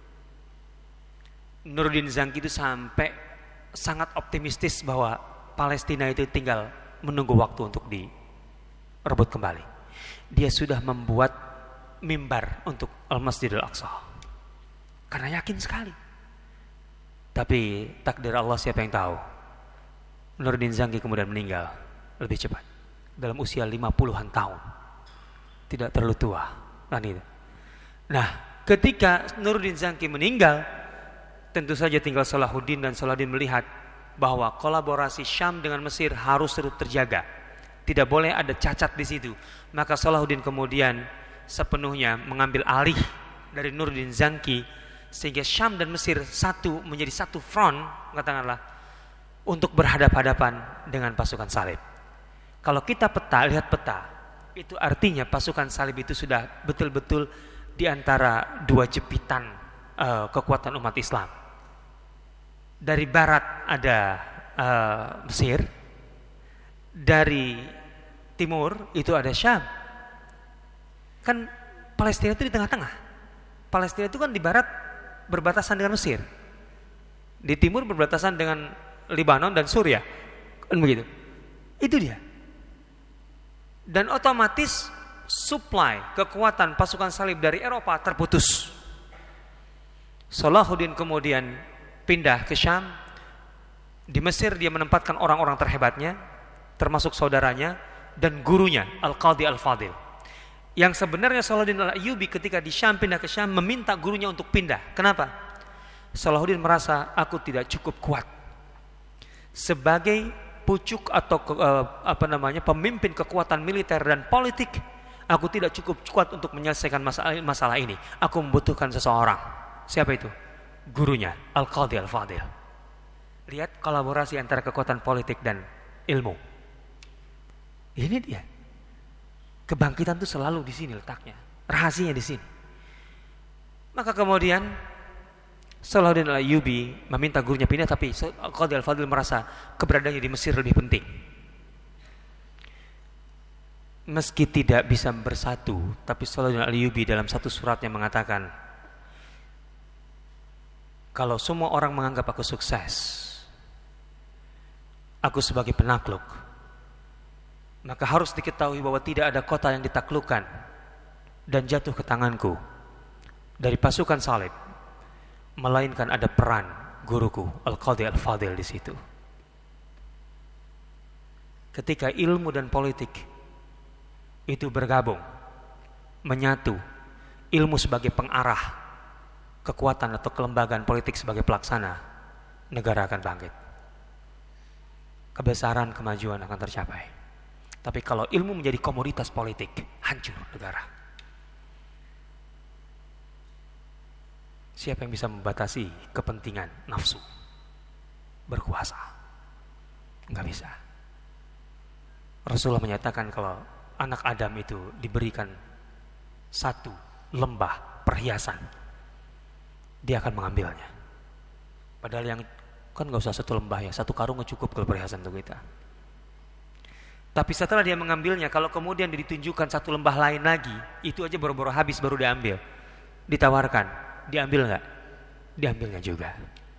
Nuruddin Zanki itu sampai sangat optimistis bahwa Palestina itu tinggal menunggu waktu untuk direbut kembali. Dia sudah membuat mimbar untuk Al-Masjidil Aqsa karena yakin sekali. Tapi takdir Allah siapa yang tahu. Nuruddin Zanki kemudian meninggal lebih cepat dalam usia lima puluhan tahun, tidak terlalu tua kan itu. Nah, ketika Nuruddin Zanki meninggal, tentu saja tinggal Salahuddin, dan Salahuddin melihat bahwa kolaborasi Syam dengan Mesir harus terus terjaga. Tidak boleh ada cacat di situ. Maka Salahuddin kemudian sepenuhnya mengambil alih dari Nuruddin Zanki, sehingga Syam dan Mesir satu menjadi satu front, katakanlah, untuk berhadap-hadapan dengan pasukan salib. Kalau kita peta, lihat peta, itu artinya pasukan salib itu sudah betul-betul di antara dua jepitan uh, kekuatan umat Islam. Dari barat ada uh, Mesir, dari timur itu ada Syam. Kan Palestina itu di tengah-tengah. Palestina itu kan di barat berbatasan dengan Mesir, di timur berbatasan dengan Lebanon dan Suriah, kan begitu. Itu dia. Dan otomatis supply kekuatan pasukan salib dari Eropa terputus. Salahuddin kemudian pindah ke Syam. Di Mesir dia menempatkan orang-orang terhebatnya, termasuk saudaranya dan gurunya Al-Qadhi Al-Fadil. Yang sebenarnya Salahuddin Al-Ayyubi ketika di Syam, pindah ke Syam, meminta gurunya untuk pindah. Kenapa? Salahuddin merasa, aku tidak cukup kuat sebagai pucuk atau uh, apa namanya pemimpin kekuatan militer dan politik. Aku tidak cukup kuat untuk menyelesaikan masalah, masalah ini. Aku membutuhkan seseorang. Siapa itu? Gurunya Al-Qadhi Al-Fadil. Lihat kolaborasi antara kekuatan politik dan ilmu. Ini dia. Kebangkitan itu selalu di sini letaknya. Rahasianya di sini. Maka kemudian Salahuddin Al-Ayyubi meminta gurunya pindah, tapi Al-Qadhi Al-Fadil merasa keberadaannya di Mesir lebih penting. Meski tidak bisa bersatu, tapi Salahuddin Al-Ayyubi dalam satu suratnya mengatakan, kalau semua orang menganggap aku sukses, aku sebagai penakluk, maka harus diketahui bahwa tidak ada kota yang ditaklukkan dan jatuh ke tanganku dari pasukan salib, melainkan ada peran guruku Al-Qadhi Al-Fadil di situ. Ketika ilmu dan politik itu bergabung, menyatu, ilmu sebagai pengarah kekuatan atau kelembagaan politik sebagai pelaksana, negara akan bangkit. Kebesaran, kemajuan akan tercapai. Tapi kalau ilmu menjadi komoditas politik, hancur negara. Siapa yang bisa membatasi kepentingan nafsu berkuasa? Enggak bisa. Rasulullah menyatakan kalau anak Adam itu diberikan satu lembah perhiasan, dia akan mengambilnya. Padahal yang kan gak usah satu lembah ya, satu karung cukup kalau perhiasan untuk kita. Tapi setelah dia mengambilnya, kalau kemudian ditunjukkan satu lembah lain lagi, itu aja boro-boro habis baru diambil. Ditawarkan, diambil nggak? Diambilnya juga.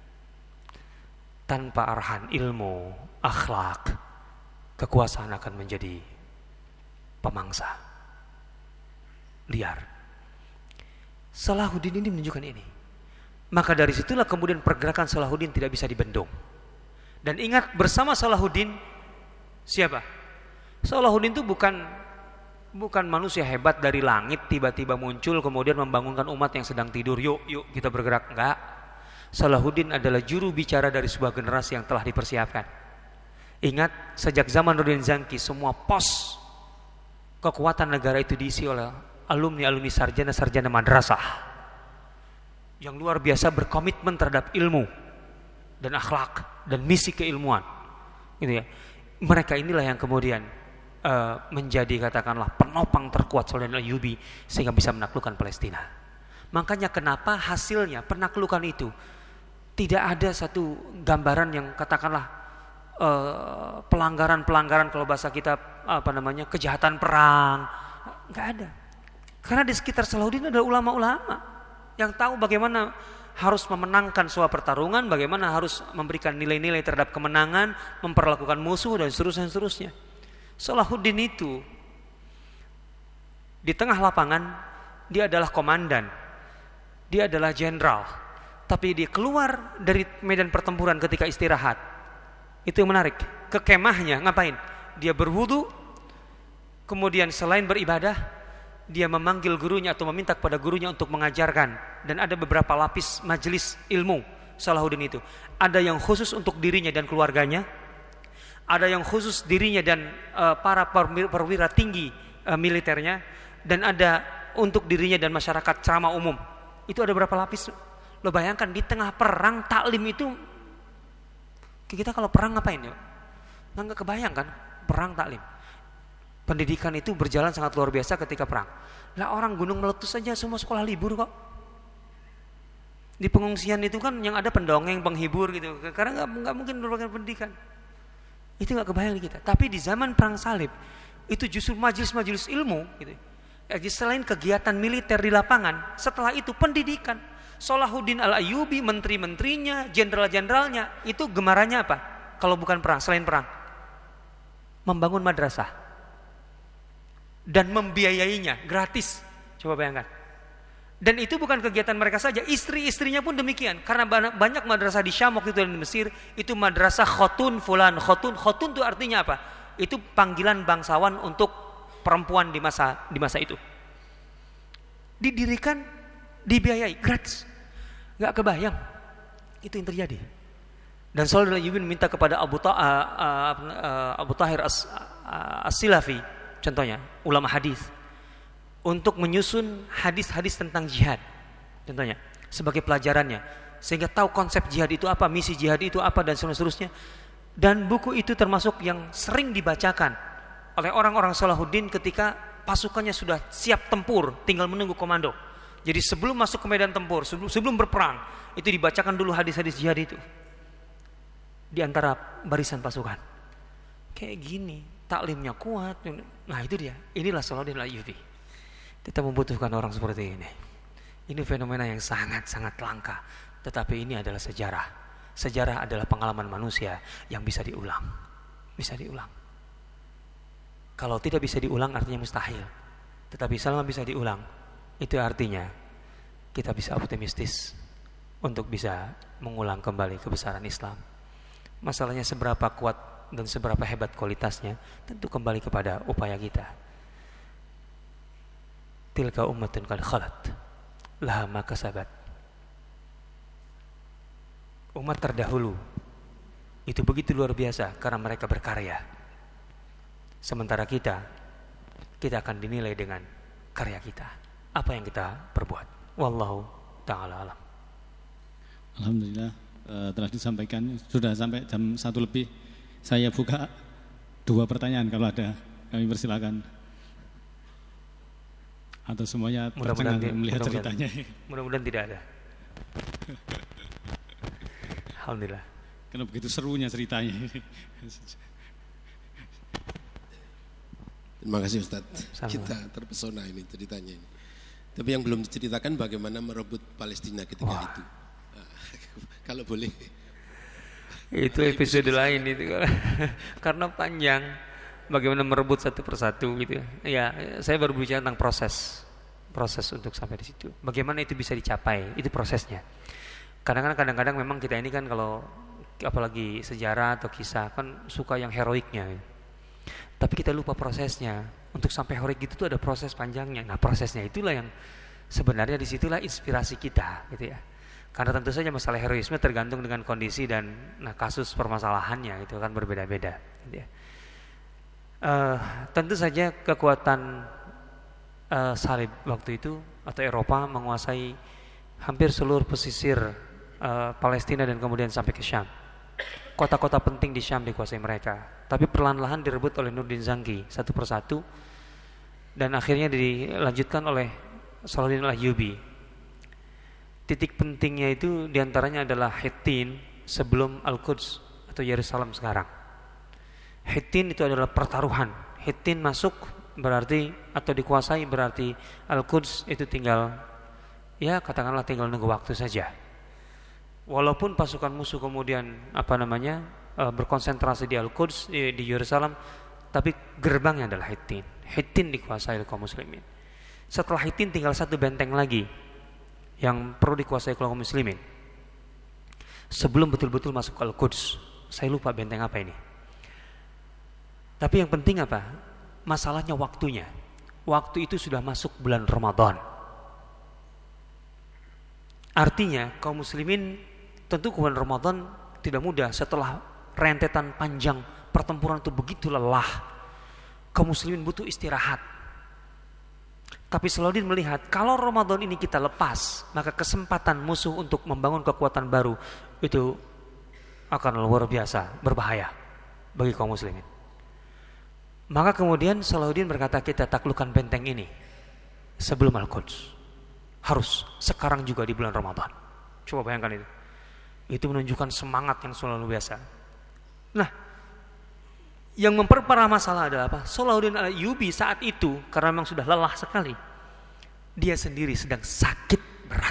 Tanpa arahan ilmu, akhlak, kekuasaan akan menjadi pemangsa, liar. Salahuddin ini menunjukkan ini. Maka dari situlah kemudian pergerakan Salahuddin tidak bisa dibendung. Dan ingat, bersama Salahuddin siapa? Salahuddin itu bukan bukan manusia hebat dari langit tiba-tiba muncul kemudian membangunkan umat yang sedang tidur, yuk yuk kita bergerak. Enggak. Salahuddin adalah juru bicara dari sebuah generasi yang telah dipersiapkan. Ingat, sejak zaman Nuruddin Zanki semua pos kekuatan negara itu diisi oleh alumni-alumni sarjana-sarjana madrasah yang luar biasa berkomitmen terhadap ilmu dan akhlak dan misi keilmuan. Gitu ya. Mereka inilah yang kemudian Uh, menjadi katakanlah penopang terkuat Salahuddin Al-Ayyubi sehingga bisa menaklukkan Palestina. Makanya kenapa hasilnya penaklukan itu tidak ada satu gambaran yang katakanlah uh, pelanggaran-pelanggaran, kalau bahasa kita apa namanya, kejahatan perang, nggak ada. Karena di sekitar Salahuddin ada ulama-ulama yang tahu bagaimana harus memenangkan sebuah pertarungan, bagaimana harus memberikan nilai-nilai terhadap kemenangan, memperlakukan musuh dan seterusnya seterusnya. Salahuddin itu di tengah lapangan dia adalah komandan, dia adalah jenderal, tapi dia keluar dari medan pertempuran ketika istirahat. Itu yang menarik. Ke kemahnya ngapain? Dia berwudu, kemudian selain beribadah, dia memanggil gurunya atau meminta kepada gurunya untuk mengajarkan. Dan ada beberapa lapis majelis ilmu Salahuddin itu. Ada yang khusus untuk dirinya dan keluarganya, ada yang khusus dirinya dan uh, para perwira tinggi uh, militernya, dan ada untuk dirinya dan masyarakat ceramah umum. Itu ada berapa lapis? Lo bayangkan di tengah perang taklim itu, kita kalau perang ngapain ya? Nggak kebayang kan perang taklim. Pendidikan itu berjalan sangat luar biasa ketika perang. Lah orang gunung meletus saja semua sekolah libur kok. Di pengungsian itu kan yang ada pendongeng, penghibur gitu. Karena nggak nggak mungkin merupakan pendidikan. Itu nggak kebayang di kita. Tapi di zaman perang salib itu justru majelis-majelis ilmu gitu. Jadi selain kegiatan militer di lapangan, setelah itu pendidikan. Salahuddin Al-Ayyubi, menteri-menterinya, jenderal-jenderalnya, itu gemarannya apa? Kalau bukan perang, selain perang, membangun madrasah dan membiayainya gratis. Coba bayangkan. Dan itu bukan kegiatan mereka saja, istri-istrinya pun demikian. Karena banyak madrasah di Syam waktu itu dan di Mesir, itu madrasah khotun fulan. Khotun, khotun itu artinya apa? Itu panggilan bangsawan untuk perempuan di masa di masa itu. Didirikan, dibiayai gratis. Gak kebayang itu yang terjadi. Dan Salahuddin Al-Ayyubi minta kepada Abu, Ta- uh, uh, uh, Abu Tahir As- uh, As-Silafi, contohnya ulama hadis, untuk menyusun hadis-hadis tentang jihad, contohnya sebagai pelajarannya, sehingga tahu konsep jihad itu apa, misi jihad itu apa, dan seterusnya. Dan buku itu termasuk yang sering dibacakan oleh orang-orang Salahuddin ketika pasukannya sudah siap tempur, tinggal menunggu komando. Jadi sebelum masuk ke medan tempur, sebelum, sebelum berperang, itu dibacakan dulu hadis-hadis jihad itu di antara barisan pasukan. Kayak gini, taklimnya kuat. Nah itu dia, inilah Salahuddin Al-Ayyubi. Kita membutuhkan orang seperti ini. Ini fenomena yang sangat-sangat langka. Tetapi ini adalah sejarah. Sejarah adalah pengalaman manusia yang bisa diulang. Bisa diulang. Kalau tidak bisa diulang artinya mustahil. Tetapi selama bisa diulang, itu artinya kita bisa optimistis untuk bisa mengulang kembali kebesaran Islam. Masalahnya seberapa kuat dan seberapa hebat kualitasnya tentu kembali kepada upaya kita. Tilka ummatun qad khalat laha ma kasabat. Umat terdahulu itu begitu luar biasa karena mereka berkarya. Sementara kita kita akan dinilai dengan karya kita, apa yang kita perbuat. Wallahu ta'ala alam. Alhamdulillah, uh, telah disampaikan. Sudah sampai jam satu lebih. Saya buka dua pertanyaan kalau ada. Kami persilakan. Atau semuanya tercengang melihat mudah-mudahan, ceritanya. Mudah-mudahan tidak ada. Alhamdulillah. Karena begitu serunya ceritanya. Terima kasih Ustaz. Sama. Kita terpesona ini ceritanya ini. Tapi yang belum diceritakan bagaimana merebut Palestina ketika Wah. itu. Nah, kalau boleh. Itu episode lain itu karena panjang. Bagaimana merebut satu persatu gitu. Ya, saya baru bicara tentang proses. Proses untuk sampai di situ. Bagaimana itu bisa dicapai? Itu prosesnya. Kadang-kadang kadang-kadang memang kita ini kan kalau apalagi sejarah atau kisah kan suka yang heroiknya. Tapi kita lupa prosesnya. Untuk sampai heroik gitu tuh ada proses panjangnya. Nah, prosesnya itulah yang sebenarnya disitulah inspirasi kita, gitu ya. Karena tentu saja masalah heroisme tergantung dengan kondisi dan nah kasus permasalahannya itu kan berbeda-beda, gitu ya. Uh, tentu saja kekuatan uh, salib waktu itu atau Eropa menguasai hampir seluruh pesisir uh, Palestina dan kemudian sampai ke Syam. Kota-kota penting di Syam dikuasai mereka, tapi perlahan-lahan direbut oleh Nurdin Zanki satu persatu dan akhirnya dilanjutkan oleh Salahuddin Al-Ayyubi. Titik pentingnya itu diantaranya adalah Hittin sebelum Al-Quds atau Yerusalem sekarang. Hittin itu adalah pertaruhan. Hittin masuk berarti atau dikuasai berarti Al-Quds itu tinggal ya katakanlah tinggal nunggu waktu saja. Walaupun pasukan musuh kemudian apa namanya e, berkonsentrasi di Al-Quds di, di Yerusalem, tapi gerbangnya adalah Hittin. Hittin dikuasai oleh kaum muslimin. Setelah Hittin tinggal satu benteng lagi yang perlu dikuasai oleh kaum muslimin. Sebelum betul-betul masuk ke Al-Quds, saya lupa benteng apa ini. Tapi yang penting apa? Masalahnya waktunya. waktu itu sudah masuk bulan Ramadan. Artinya kaum muslimin tentu bulan Ramadan tidak mudah setelah rentetan panjang pertempuran itu begitu lelah. Kaum muslimin butuh istirahat. Tapi Salahuddin melihat kalau Ramadan ini kita lepas, maka kesempatan musuh untuk membangun kekuatan baru itu akan luar biasa berbahaya bagi kaum muslimin. Maka kemudian Salahuddin berkata, kita taklukkan benteng ini sebelum Al-Quds. Harus sekarang juga di bulan Ramadan. Coba bayangkan itu. Itu menunjukkan semangat yang selalu biasa. Nah, yang memperparah masalah adalah apa? Salahuddin Al-Ayyubi saat itu karena memang sudah lelah sekali. Dia sendiri sedang sakit berat.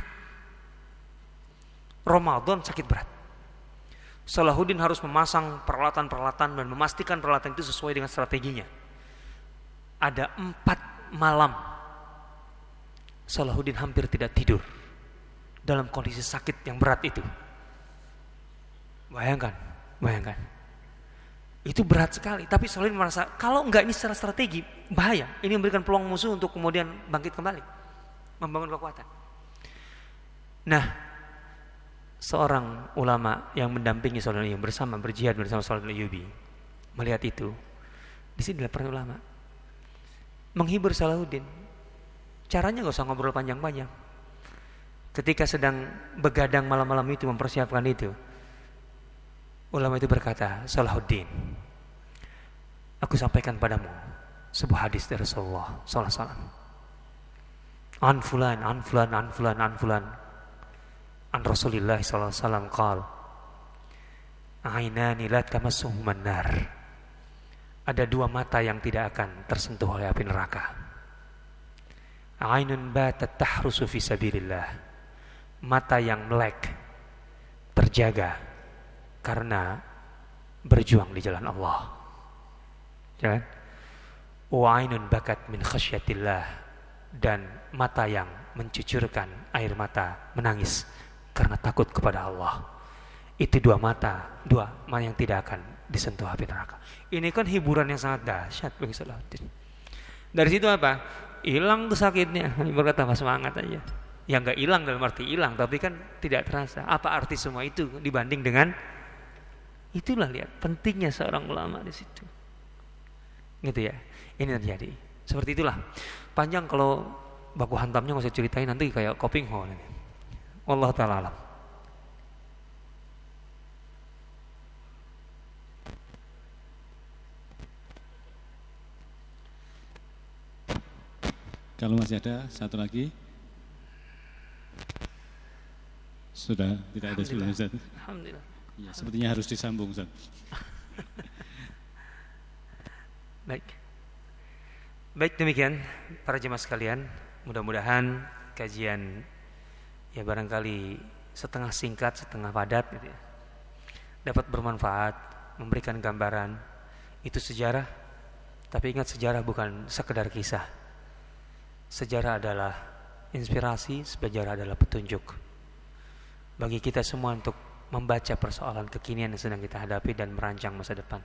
Ramadan sakit berat. Salahuddin harus memasang peralatan-peralatan dan memastikan peralatan itu sesuai dengan strateginya. Ada empat malam Salahuddin hampir tidak tidur dalam kondisi sakit yang berat itu. Bayangkan, bayangkan. Itu berat sekali. Tapi Salahuddin merasa kalau enggak ini secara strategi bahaya. Ini memberikan peluang musuh untuk kemudian bangkit kembali, membangun kekuatan. Nah, seorang ulama yang mendampingi Salahuddin yang bersama berjihad bersama Salahuddin Ayyubi melihat itu. Di sini adalah para ulama menghibur Salahuddin. Caranya gak usah ngobrol panjang-panjang. Ketika sedang begadang malam-malam itu mempersiapkan itu, ulama itu berkata, Salahuddin, aku sampaikan padamu sebuah hadis dari Rasulullah sallallahu alaihi wasallam. An fulan, an fulan, an fulan, an fulan. An Rasulillah sallallahu alaihi wasallam qala, ainani la tamassuhuman nar. Ada dua mata yang tidak akan tersentuh oleh api neraka. Ainun batat tahrusu fi sabilillah. Mata yang melek, terjaga karena berjuang di jalan Allah. Jangan. Wa ainun bakat min khasyatillah. Dan mata yang mencucurkan air mata, menangis karena takut kepada Allah. Itu dua mata, dua mata yang tidak akan disentuh api neraka. Ini kan hiburan yang sangat dahsyat bagi Salahuddin. Dari situ apa? Hilang tuh sakitnya, berkata semangat aja. Ya nggak hilang dalam arti hilang, tapi kan tidak terasa. Apa arti semua itu dibanding dengan itulah, lihat pentingnya seorang ulama di situ. Gitu ya. Ini terjadi. Seperti itulah. Panjang kalau baku hantamnya nggak usah ceritain, nanti kayak Koping Ho. Wallahu ta'ala alam. Kalau masih ada satu lagi. Sudah tidak ada sebelumnya, Ustaz. Alhamdulillah. Ya, sepertinya harus disambung, Ustaz. Baik. Baik, demikian para jemaah sekalian, mudah-mudahan kajian ya barangkali setengah singkat, setengah padat gitu ya, dapat bermanfaat, memberikan gambaran. Itu sejarah, tapi ingat sejarah bukan sekedar kisah. Sejarah adalah inspirasi, sejarah adalah petunjuk bagi kita semua untuk membaca persoalan kekinian yang sedang kita hadapi dan merancang masa depan.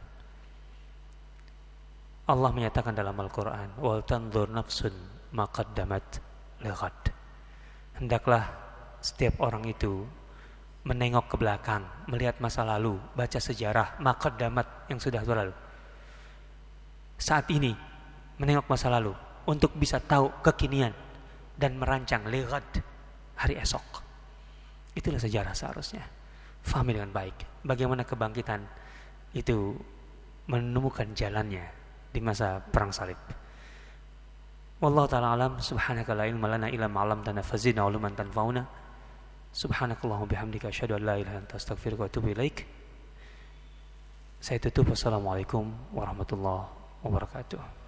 Allah menyatakan dalam Al-Quran, wal tanzur nafsun ma qaddamat lighad. Hendaklah setiap orang itu menengok ke belakang, melihat masa lalu, baca sejarah ma qaddamat yang sudah berlalu. Saat ini menengok masa lalu untuk bisa tahu kekinian dan merancang lighad, hari esok. Itulah sejarah seharusnya. Fahami dengan baik bagaimana kebangkitan itu menemukan jalannya di masa perang salib. Wallahu ta'ala alam. Subhanaka la ilma lana illa ma 'allamtana fazidna 'ilman tanfa'una. Subhanakallahumma bihamdika asyhadu an la ilaha illa anta astaghfiruka wa atubu ilaik. Saya tutup. Wassalamualaikum warahmatullahi wabarakatuh.